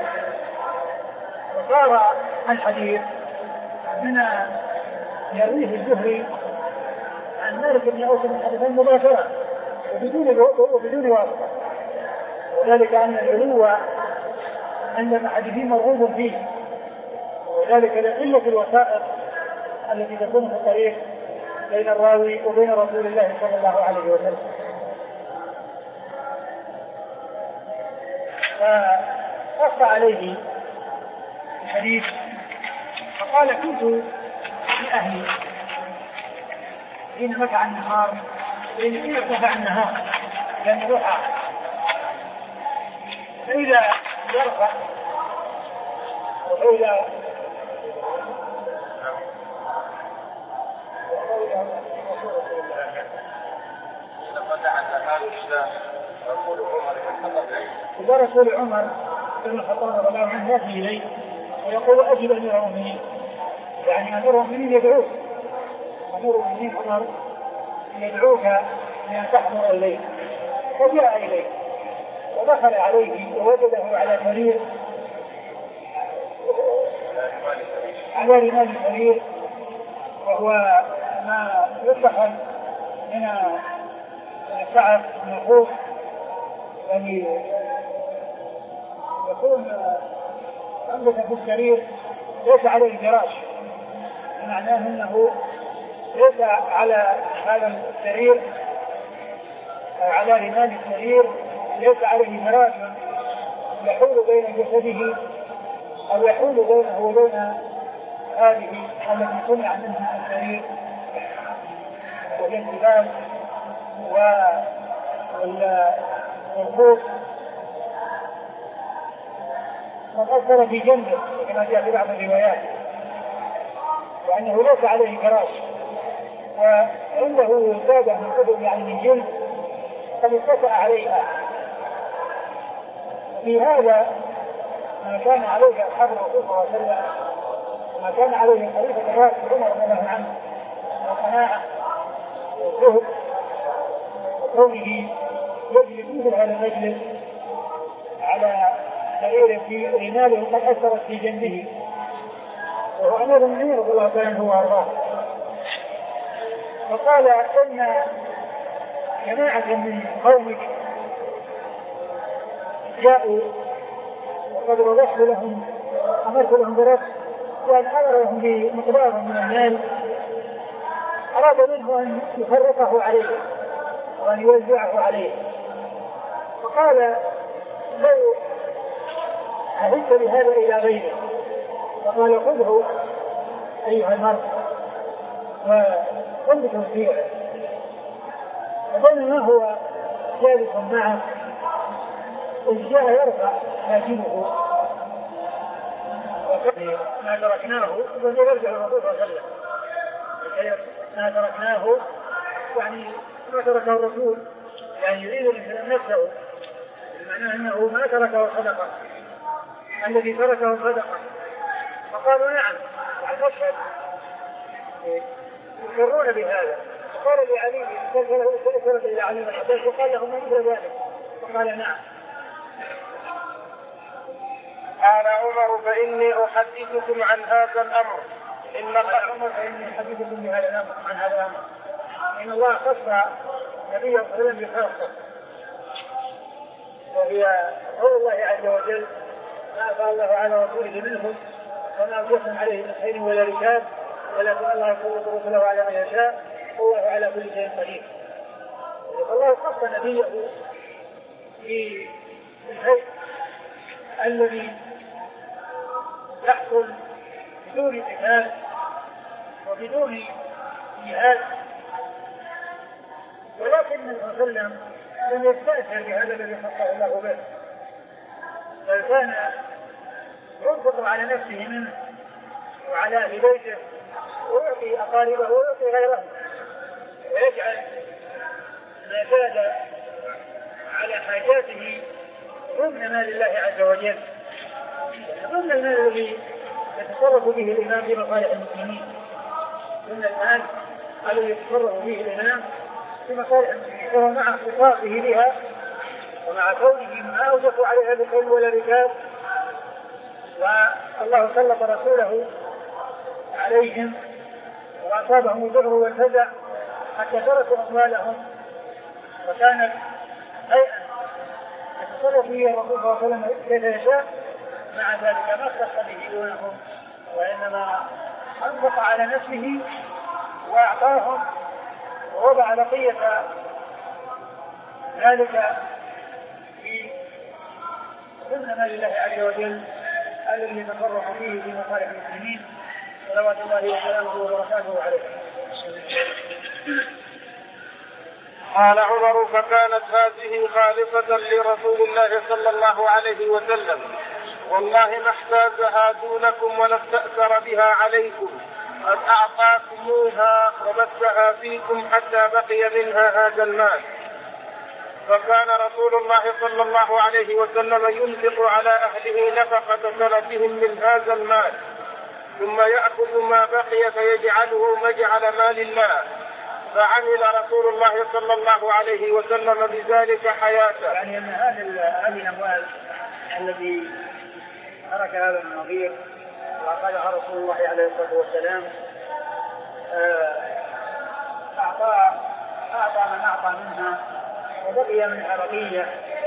وصار الحديث من يرويه الزهري عن مالك بن أوس بن حيوان مباشرة وبدون وبدون واسطة، وذلك أن العلو عند المحدثين مرغوب فيه، وذلك لقلة الوسائط التي تكون في الطريق بين الراوي وبين رسول الله صلى الله عليه وسلم. فقص عليه الحديث فقال كنت لأهلي حين مكع النهار حين ارتفع النهار لأن روحه فإذا يرفع وإذا إذا رسول عمر بن الخطاب رضي الله عنه يأتي إليه ويقول أجب أمير المؤمنين، يعني أمير المؤمنين يدعوك، أمير المؤمنين عمر يدعوك لأن تحضر الليل، فجاء إليه ودخل عليه ووجده على سرير على رمال السرير، وهو ما يتخذ من السعف من الخوف، يعني يكون أنبت في السرير ليس عليه فراش، معناه أنه ليس على هذا السرير على رمال السرير ليس عليه فراش يحول بين جسده أو يحول بينه وبين هذه التي صنع منها السرير وهي الجبال والخوف، وأثر في جنبه كما جاء في بعض الروايات، وأنه ليس عليه فراش، وعنده سادة من قبل يعني من جلد قد اتسع عليها. في هذا ما كان عليه أصحاب الرسول صلى الله عليه وسلم، ما كان عليه خليفة الراشد عمر رضي الله عنه، والقناعة والزهد وكونه يجلس مثل هذا المجلس على سرير في رماله قد أثرت في جنبه، وهو أمير المؤمنين رضي الله عنه وأرضاه. فقال إن جماعة من قومك جاءوا وقد وضحت لهم أمرت لهم برفع وأن أمر لهم بمقدار من المال، أراد منه أن يفرقه عليه وأن يوزعه عليه. فقال لو أهدت بهذا إلى غيره، فقال خذه أيها المرء وقم بتوزيعه. فبينما هو جالس معه إذ جاء يرفع هاتفه ما تركناه وقد يرجع الرسول صلى الله عليه وسلم ما تركناه يعني ما تركه الرسول، يعني يريد الإنسان نفسه، بمعنى أنه ما تركه صدقة، الذي تركه صدقة. فقالوا نعم نشهد يقرون بهذا. فقال لعلي سألت إلى علي بن عباس وقال له ما مثل ذلك؟ فقال نعم. قال عمر فإني أحدثكم عن هذا الأمر إن عمر فإني أحدثكم بهذا الأمر عن هذا الأمر إن الله خص نبيه صلى الله عليه وسلم بخاصة، وهي قول الله عز وجل ما أفاء الله على رسوله منهم وما أوجبتم عليه من خير ولا ركاب ولكن الله يسلط رسله على من يشاء والله على كل شيء قدير. الله خص نبيه بالشيء الذي يحصل بدون قتال وبدون جهاد، ولكن النبي صلى الله عليه وسلم لم يستأثر بهذا الذي خصه الله به، بل كان ينفق على نفسه منه وعلى أهل بيته ويعطي أقاربه ويعطي غيره، ويجعل ما زاد على حاجاته ضمن مال الله عز وجل، ضمن المال الذي يتصرف به الإمام في مصالح المسلمين، ضمن المال الذي يتصرف به الإمام في مصالح المسلمين، وهو مع اختصاصه بها ومع كونه ما أوجفوا عليها بالخيل ولا ركاب، والله سلط رسوله عليهم وأصابهم الضر والفزع حتى تركوا أموالهم، وكانت هيئة يتصرف فيها الرسول صلى الله عليه وسلم كيف يشاء، مع ذلك ما اختص به دونهم وإنما أنفق على نفسه وأعطاهم ووضع بقية ذلك في ضمن مال الله عز وجل الذي يتصرف فيه في مصالح المسلمين صلوات الله وسلامه وبركاته عليه. قال عمر فكانت هذه خالصة لرسول الله صلى الله عليه وسلم والله ما احتاجها دونكم ولا استأثر بها عليكم، قد أعطاكموها وبثها فيكم حتى بقي منها هذا المال. فكان رسول الله صلى الله عليه وسلم ينفق على أهله نفقة سنتهم من هذا المال، ثم يأخذ ما بقي فيجعله مجعل مال الله، فعمل رسول الله صلى الله عليه وسلم بذلك حياته. يعني أن هذه الأموال الذي ترك هذا النظير وأخذها رسول الله عليه الصلاة والسلام أعطى أعطى من أعطى منها وبقي منها بقية،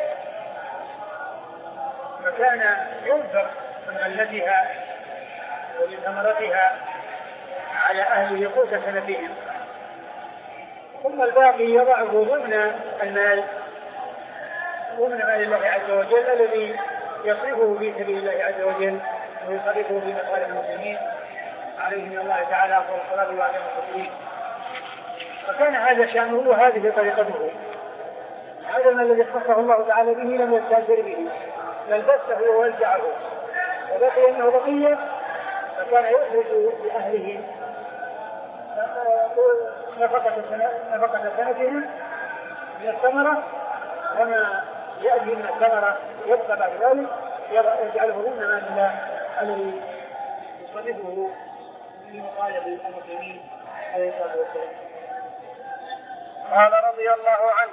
فكان ينفق من غلتها ومن ثمرتها على أهله قوت سنتهم، ثم الباقي يضعه ضمن المال ضمن مال الله عز وجل الذي يصرفه في سبيل الله عز وجل ويصرفه في مصالح المسلمين عليه من الله تعالى أفضل الصلاة وأتم التسليم. فكان هذا شأنه وهذه طريقته، هذا الذي خصه الله تعالى به لم يستأثر به بل بثه ووزعه، وبقي أنه بقية فكان يخرج لأهله نفقة سنتهم من الثمرة، وما يأتي من الثمرة يبقى بعد ذلك يجعله ضمن مال الله الذي يصرفه في مصالح المسلمين عليه الصلاة والسلام. قال رضي الله عنه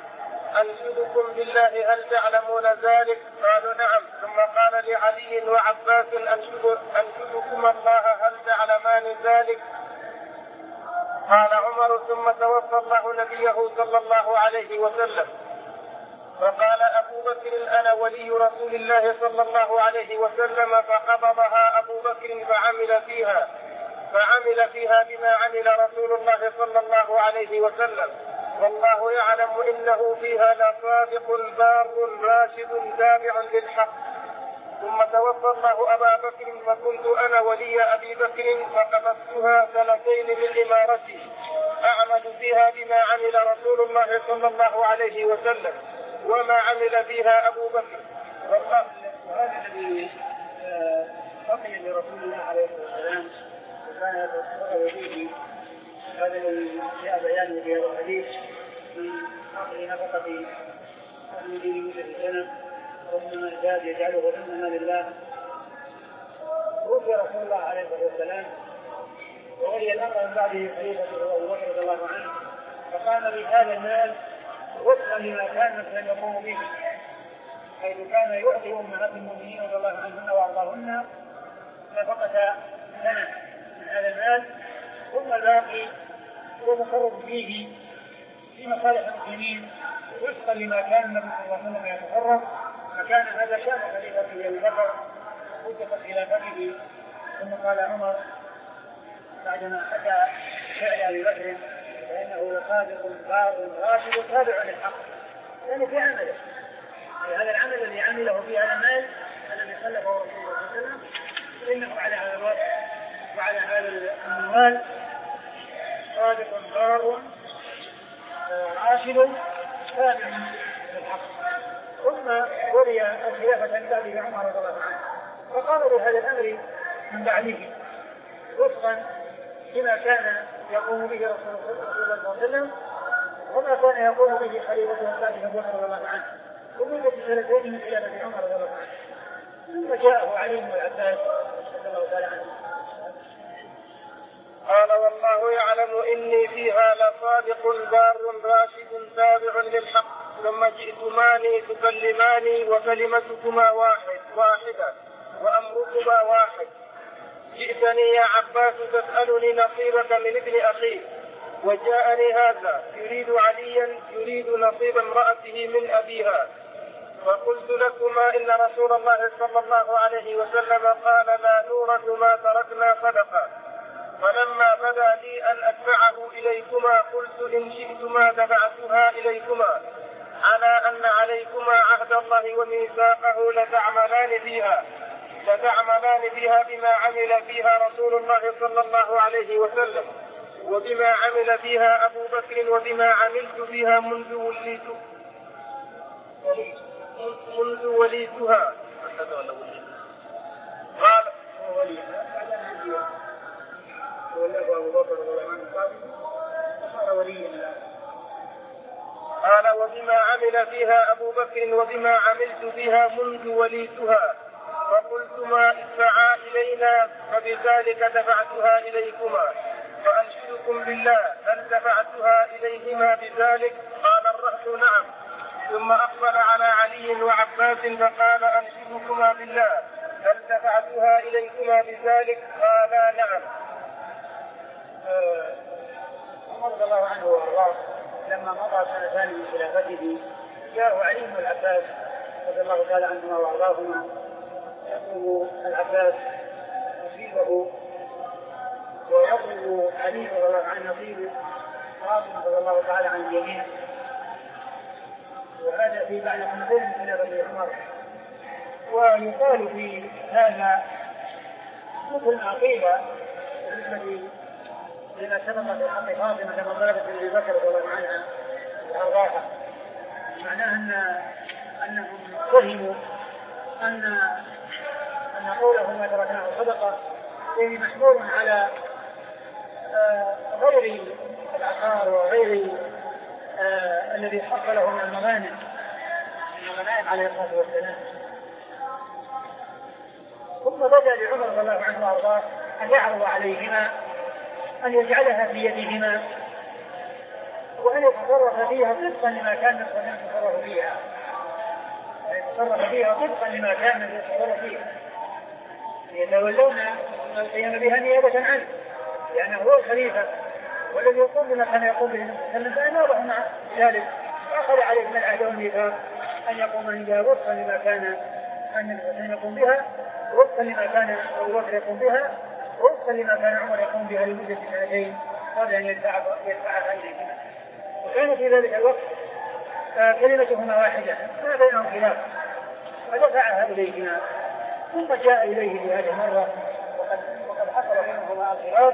أنشدكم بالله هل تعلمون ذلك؟ قالوا نعم. ثم قال لعلي وعباس أنشدكم الله هل تعلمان ذلك؟ قال عمر ثم توفى الله نبيه صلى الله عليه وسلم. فقال أبو بكر أنا ولي رسول الله صلى الله عليه وسلم. فقبضها أبو بكر فعمل فيها فعمل فيها بما عمل رسول الله صلى الله عليه وسلم. والله يعلم إنه فيها لصادق بار راشد تابع للحق. ثم توفى الله أبا بكر فكنت أنا ولي أبي بكر فقبضتها سنتين من إمارتي أعمل فيها بما عمل رسول الله صلى الله عليه وسلم وما عمل فيها أبو بكر. وهذا الذي بقي لرسول الله عليه والسلام وكان يتصرف فيه هذا الذي جاء بيانه في هذا الحديث في آخر نفقة المدين مثل السنة ثم زاد يجعله إنما لله. توفي رسول الله عليه والسلام وولي الأمر من بعده خليفته أبو بكر رضي الله عنه فقام بهذا المال وفقا لما كان مثلا يقوم به، حيث كان يعطي أمهات المؤمنين رضي الله عنهن وأرضاهن نفقة سنة من هذا المال، ثم الباقي هو مصرف فيه في مصالح المسلمين وفقا لما كان النبي صلى الله عليه وسلم يتصرف. فكان هذا شأن خليفته أبي بكر مدة خلافته. ثم قال عمر بعدما حكى فعل أبي بكر فإنه صادق بار راشد تابع للحق، يعني في عمله هذا العمل الذي عمله في هذا المال الذي خلفه رسول الله صلى الله عليه وسلم فإنه على هذا الوقت وعلى هذا المال صادق بار راشد تابع للحق. ثم ولي الخلافة من بعده عمر رضي الله عنه فقام بهذا الأمر من بعده وفقا لما كان يقوم به رسول الله صلى الله عليه وسلم وما كان يقوم به خليفته من بعده أبو بكر رضي الله عنه ومدة سنتين من خلافة عمر رضي الله عنه. ثم جاءه علي والعباس رضي الله تعالى عنه. قال والله يعلم إني فيها لصادق بار راشد تابع للحق. ثم جئتماني تكلماني وكلمتكما واحد واحدة وأمركما واحد. جئتني يا عباس تسألني نصيبك من ابن أخيك وجاءني هذا يريد عليا يريد نصيب امرأته من أبيها. فقلت لكما إن رسول الله صلى الله عليه وسلم قال لا نورث ما تركنا صدقة. فلما بدا لي أن أدفعه إليكما قلت إن شئتما دفعتها إليكما على أن عليكما عهد الله وميثاقه لتعملان فيها لتعملان فيها بما عمل فيها رسول الله صلى الله عليه وسلم وبما عمل فيها أبو بكر وبما عملت فيها منذ وليت منذ وليتها. قال قال وبما عمل فيها أبو بكر وبما عملت فيها منذ وليتها. فقلت ما ادفعا إلينا فبذلك دفعتها إليكما. فأنشدكم بالله هل دفعتها إليهما بذلك؟ قال الرهط نعم. ثم أقبل على علي وعباس فقال أنشدكما بالله هل دفعتها إليكما بذلك؟ قالا نعم. عمر رضي الله عنه وارضاه لما مضى سنتان من خلافته جاءه علي بن العباس رضي الله تعالى عنهما وارضاهما يطلب العباس نصيبه ويطلب علي رضي الله عنه نصيبه فاطمة رضي الله تعالى عن اليمين. وهذا في بعد سنتين من خلافة عمر. ويقال في هذا مثل عقيدة بالنسبة لما سبق في حق فاطمة كما ضربت أبي بكر رضي الله عنها وأرضاها، معناه أن أنهم فهموا أن أن قوله ما تركناه صدقة فيه محمول على آه غير العقار وغير آه الذي حق له من المغانم المغانم عليه الصلاة والسلام. ثم بدا لعمر رضي الله عنه وأرضاه أن يعرض عليهما أن يجعلها في يدهما وأن يتصرف فيها طبقا لما كان يتصرف فيها، يتصرف فيها طبقا لما كان يتصرف فيها، يتولون القيام بها نيابة عنه، لأنه هو الخليفة والذي يقوم بما كان يقوم به النبي فأناظر مع ذلك، وأخذ عليه من العهد والميثاق أن يقوم بها وفقا لما كان النبي يقوم بها، وفقا لما كان أبو بكر يقوم بها، وفقا لما كان عمر يقوم بها لمدة سنتين قبل أن يدفعها إليهما. وكان في ذلك الوقت كلمتهما واحدة ما بينهم خلاف، فدفعها إليهما، ثم جاء إليه في هذه المرة وقد, وقد حصل بينهما الخلاف،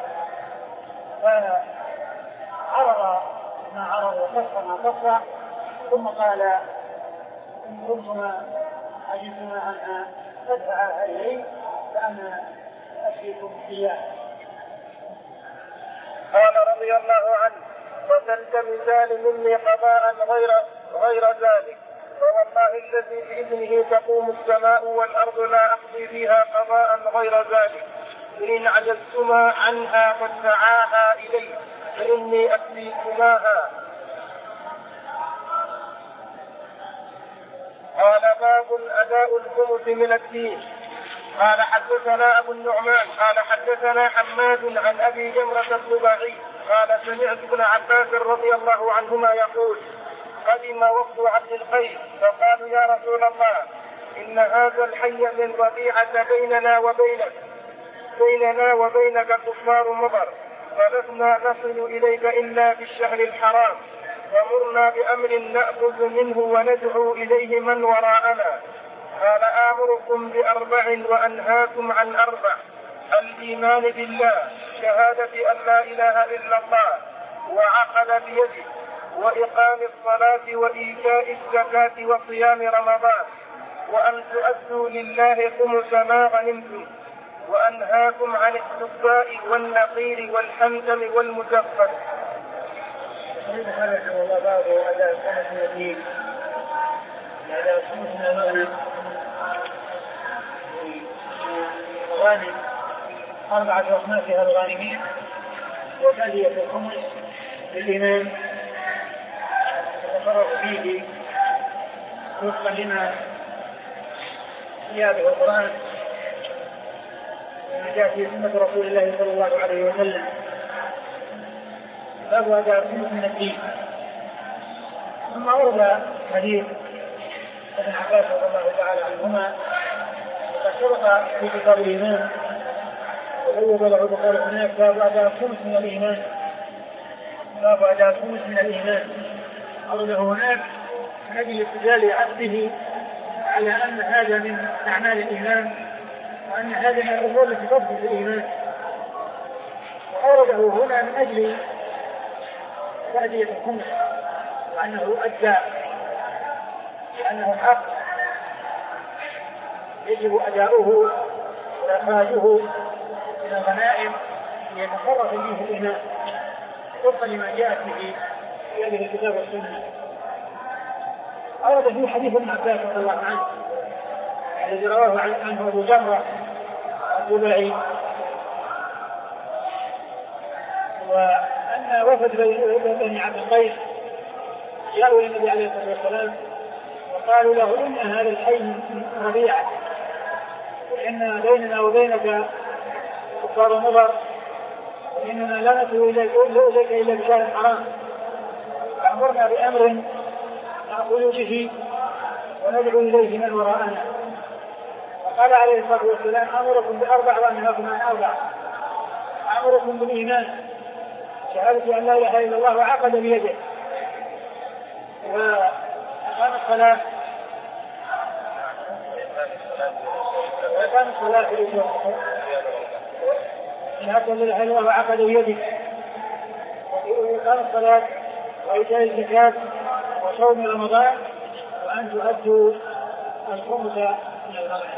فعرض ما عرض وقص ما قص، ثم قال إن كنتما عجزتما عنها فادفعها إلي فأنا أشركم إياه. قال رضي الله عنه: وتلتمسان مني قضاء غير غير ذلك، فوالله الذي بإذنه تقوم السماء والأرض لا أقضي فيها قضاء غير ذلك، فإن عجزتما عنها فادفعاها إلي فإني أكفيكماها. قال: باب أداء الخمس من الدين. قال: حدثنا أبو النعمان قال حدثنا حماد عن أبي جمرة الضبعي قال: سمعت ابن عباس رضي الله عنهما يقول: قدم وفد عبد القيس فقالوا: يا رسول الله، إن هذا الحي من ربيعة بيننا وبينك بيننا وبينك كفار مضر، فلسنا نصل إليك إلا في الشهر الحرام، ومرنا بأمر نأخذ منه وندعو إليه من وراءنا. قال: آمركم بأربع وأنهاكم عن أربع: الإيمان بالله، شهادة أن لا إله إلا الله، وعقد بيده، وإقام الصلاة، وإيتاء الزكاة، وصيام رمضان، وأن تؤدوا لله خمس ما غنمتم، وأنهاكم عن السباء والنقير والحنتم والمزفر. الغانم أربعة أصنافها الغانمين، وتأدية الخمس للإمام يتصرف فيه وفقا لما جاء به القرآن وما جاء في سنة رسول الله صلى الله عليه وسلم. باب أداء الخمس من الدين. ثم أورد حديث ابن عباس رضي الله تعالى عنهما وقد سبق في كتاب الإيمان وبوب له بقول هناك: باب أداء الخمس من الإيمان. باب أداء الخمس من الإيمان أورده هناك من أجل استدلال عبده على أن هذا من أعمال الإيمان، وأن هذا من الأمور التي تفضل الإيمان، وأورده هنا من أجل تأدية الخمس، وأنه أدى، وأنه حق يجب أداؤه وإخراجه من الغنائم ليتصرف فيه الإيمان وفقا لما جاءت به في هذه الكتاب والسنة. أورد في حديث ابن عباس رضي الله عنه الذي رواه عنه أبو جمرة الضبعي، وأن وفد بني عبد القيس جاءوا للنبي عليه الصلاة والسلام وقالوا له: إن هذا الحي من ربيعة، وإن بيننا وبينك كفار مضر، وإننا لا نصل إليك إلا بشهر حرام، فأمرنا بأمر نأخذ به وندعو إليه من وراءنا. وقال عليه الصلاة والسلام: أمركم بأربع وأنهاكم عن أربع. أمركم بالإيمان، شهادة أن لا إله إلا الله، وعقد بيده، وأقام الصلاة وأقام الصلاة في الإسلام، شهادة أن لا إله إلا الله وعقد بيده، وأقام الصلاة وإيتاء الزكاة وصوم رمضان، وأن تؤدوا الخمس من الغنائم،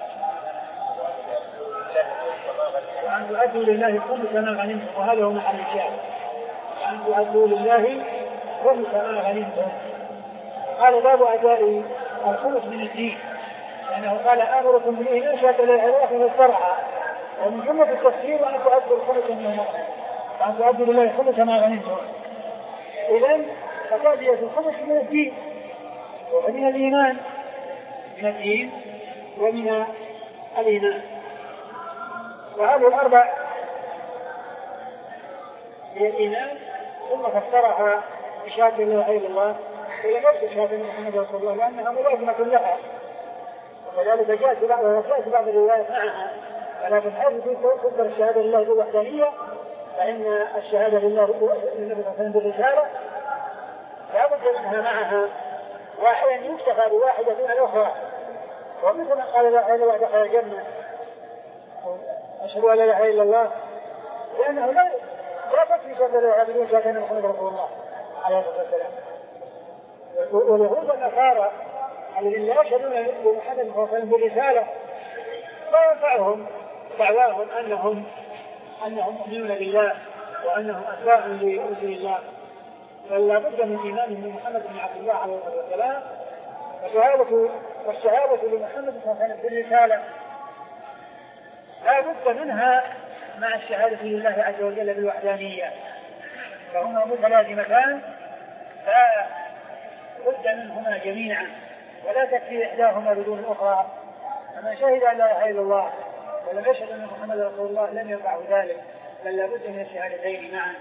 وأن تؤدوا لله الخمس ما غنمتم، وهذا هو محل الشاهد، وأن تؤدوا لله خمس ما غنمتم. قال: باب أداء الخمس من الدين، لأنه قال: آمركم بالإيمان، شهادة لا إله إلا الله، فسرها، ومن جملة التفسير أن تؤدوا الخمس من المغنم، وأن تؤدوا لله خمس ما غنمتم. إذن فتأتي الخمس من الدين ومن الإيمان، من الدين ومن الإيمان. وهذه الأربع من الإيمان ثم فسرها بشهادة لا إله إلا الله إلى نفس شهادة محمد رسول الله لأنها ملازمة لها، وكذلك جاءت في بعض الروايات معها. ولكن هذه تذكر الشهادة لله بالوحدانية، فإن الشهادة لله بالرسالة لا بد منها معها، وأحيانا يكتفى بواحدة دون الأخرى. ومثل من قال لا إله إلا الله دخل الجنة، أشهد أن لا إله إلا الله، لأنه لا لا تكفي شهادة لا بدون شهادة محمد رسول الله عليه الصلاة والسلام. واليهود والنصارى الذين لا يشهدون لمحمد صلى الله عليه وسلم بالرسالة لا ينفعهم دعواهم أنهم أنهم مؤمنون بالله وأنهم أتباع لرسول الله، بل لا بد من إيمانهم بمحمد بن عبد الله عليه الصلاة والسلام. والشهادة والشهادة لمحمد صلى الله عليه وسلم بالرسالة لا بد منها مع الشهادة لله عز وجل بالوحدانية، فهما متلازمتان لا بد منهما جميعا، ولا تكفي إحداهما بدون الأخرى. فمن شهد أن لا إله إلا الله ولم يشهد أن محمد رسول الله لم ينفعه ذلك، بل لا بد من الشهادتين معا.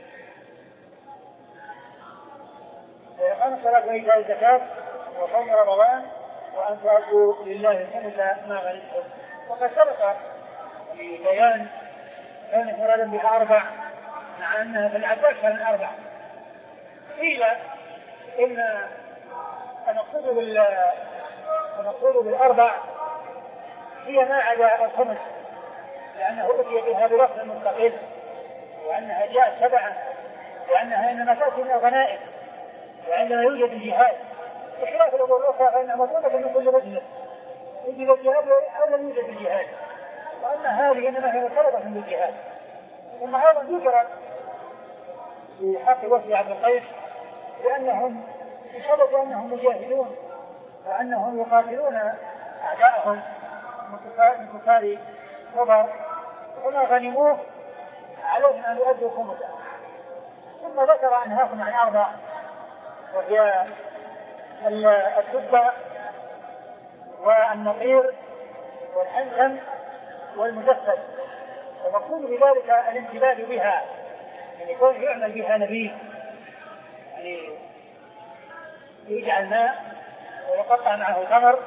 وإقام الصلاة وإيتاء الزكاة وصوم رمضان وأن تؤدوا لله خمس ما غنمتم. وقد سبق في بيان كان مرادا بأربع مع أنها في العباس كان أربع. قيل إن المقصود بال المقصود بالأربع هي ما عدا الخمس، لأنه أتي بها بلفظ مستقل، وأنها جاءت سبعا، وأنها إنما تأتي من الغنائم وعندما يوجد الجهاد، بخلاف الأمور الأخرى فإنها مطلوبة من كل مجلس يوجد الجهاد أو لم يوجد الجهاد، وأن هذه إنما هي مطلوبة من الجهاد. ثم أيضا ذكر في حق وفد عبد القيس لأنهم بسبب أنهم مجاهدون وأنهم يقاتلون أعداءهم من كفار مضر وما غنموه عليهم أن يؤدوا خمسا. ثم ذكر أنهاهم عن أربع، وهي الدبة والنقير والحنثم والمجسد. ومقصود بذلك الامتداد بها، يعني يكون يعمل بها نبيذ، يعني يجعل ماء ويقطع معه تمر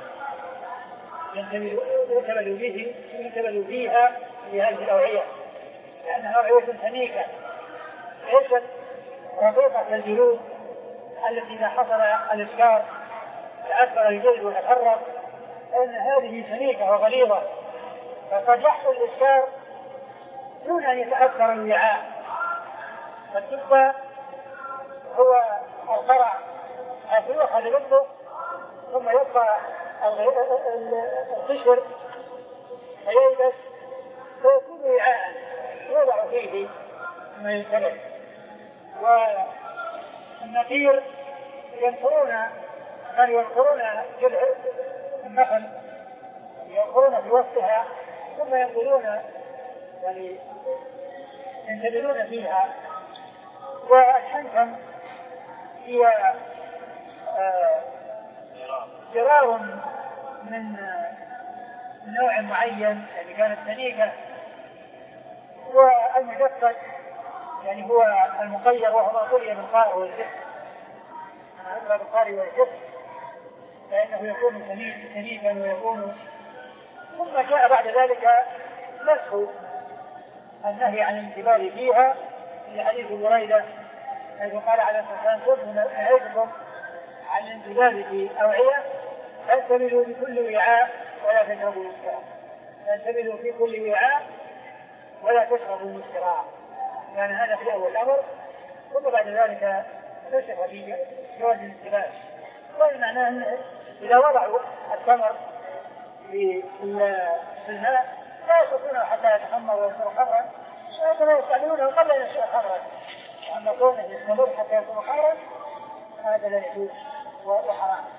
ينتبذ به ينتبذ فيها في هذه الأوعية، لأنها أوعية سميكة ليست رقيقة كالجلود التي إذا حصل الإسكار تأثر الجلد وتفرق، لأن هذه سميكة وغليظة، فقد يحصل الإسكار دون أن يتأثر الوعاء. فالدبة هو القرع حيث يؤخذ لبه ثم يبقى القشر فييبس فيكون وعاء يوضع فيه ما ينتبه. والنقير ينقرون كانوا ينقرون جذع النخل ينقرون في وسطها ثم ينقلون يعني ينتبهون فيها. والحنثم هي جرار من نوع معين يعني كانت سنيكة. والمجسد يعني هو المقير وهو ما قرئ بالقاء والجسد بالقاء والجسد فإنه يكون سنيكا ويكون. ثم جاء بعد ذلك نسخ النهي عن الانتباه فيها في حديث بريدة حيث قال عليه الصلاة والسلام كنت نهيتكم عن الانتباه في أوعية فانتبهوا بكل وعاء ولا تشربوا مسكرا، فانتبهوا في كل وعاء ولا تشربوا مسكرا. يعني هذا في أول الأمر. ثم بعد ذلك نسخ في جواز الانتباه، والمعنى أن إذا وضعوا التمر في الماء لا يستطيعون حتى يتخمر ويصير خمرا، وكما يستعملونه قبل أن يصير خمرا. أما كونه يستمر حتى يصير خمرا هذا لا يجوز وحرام.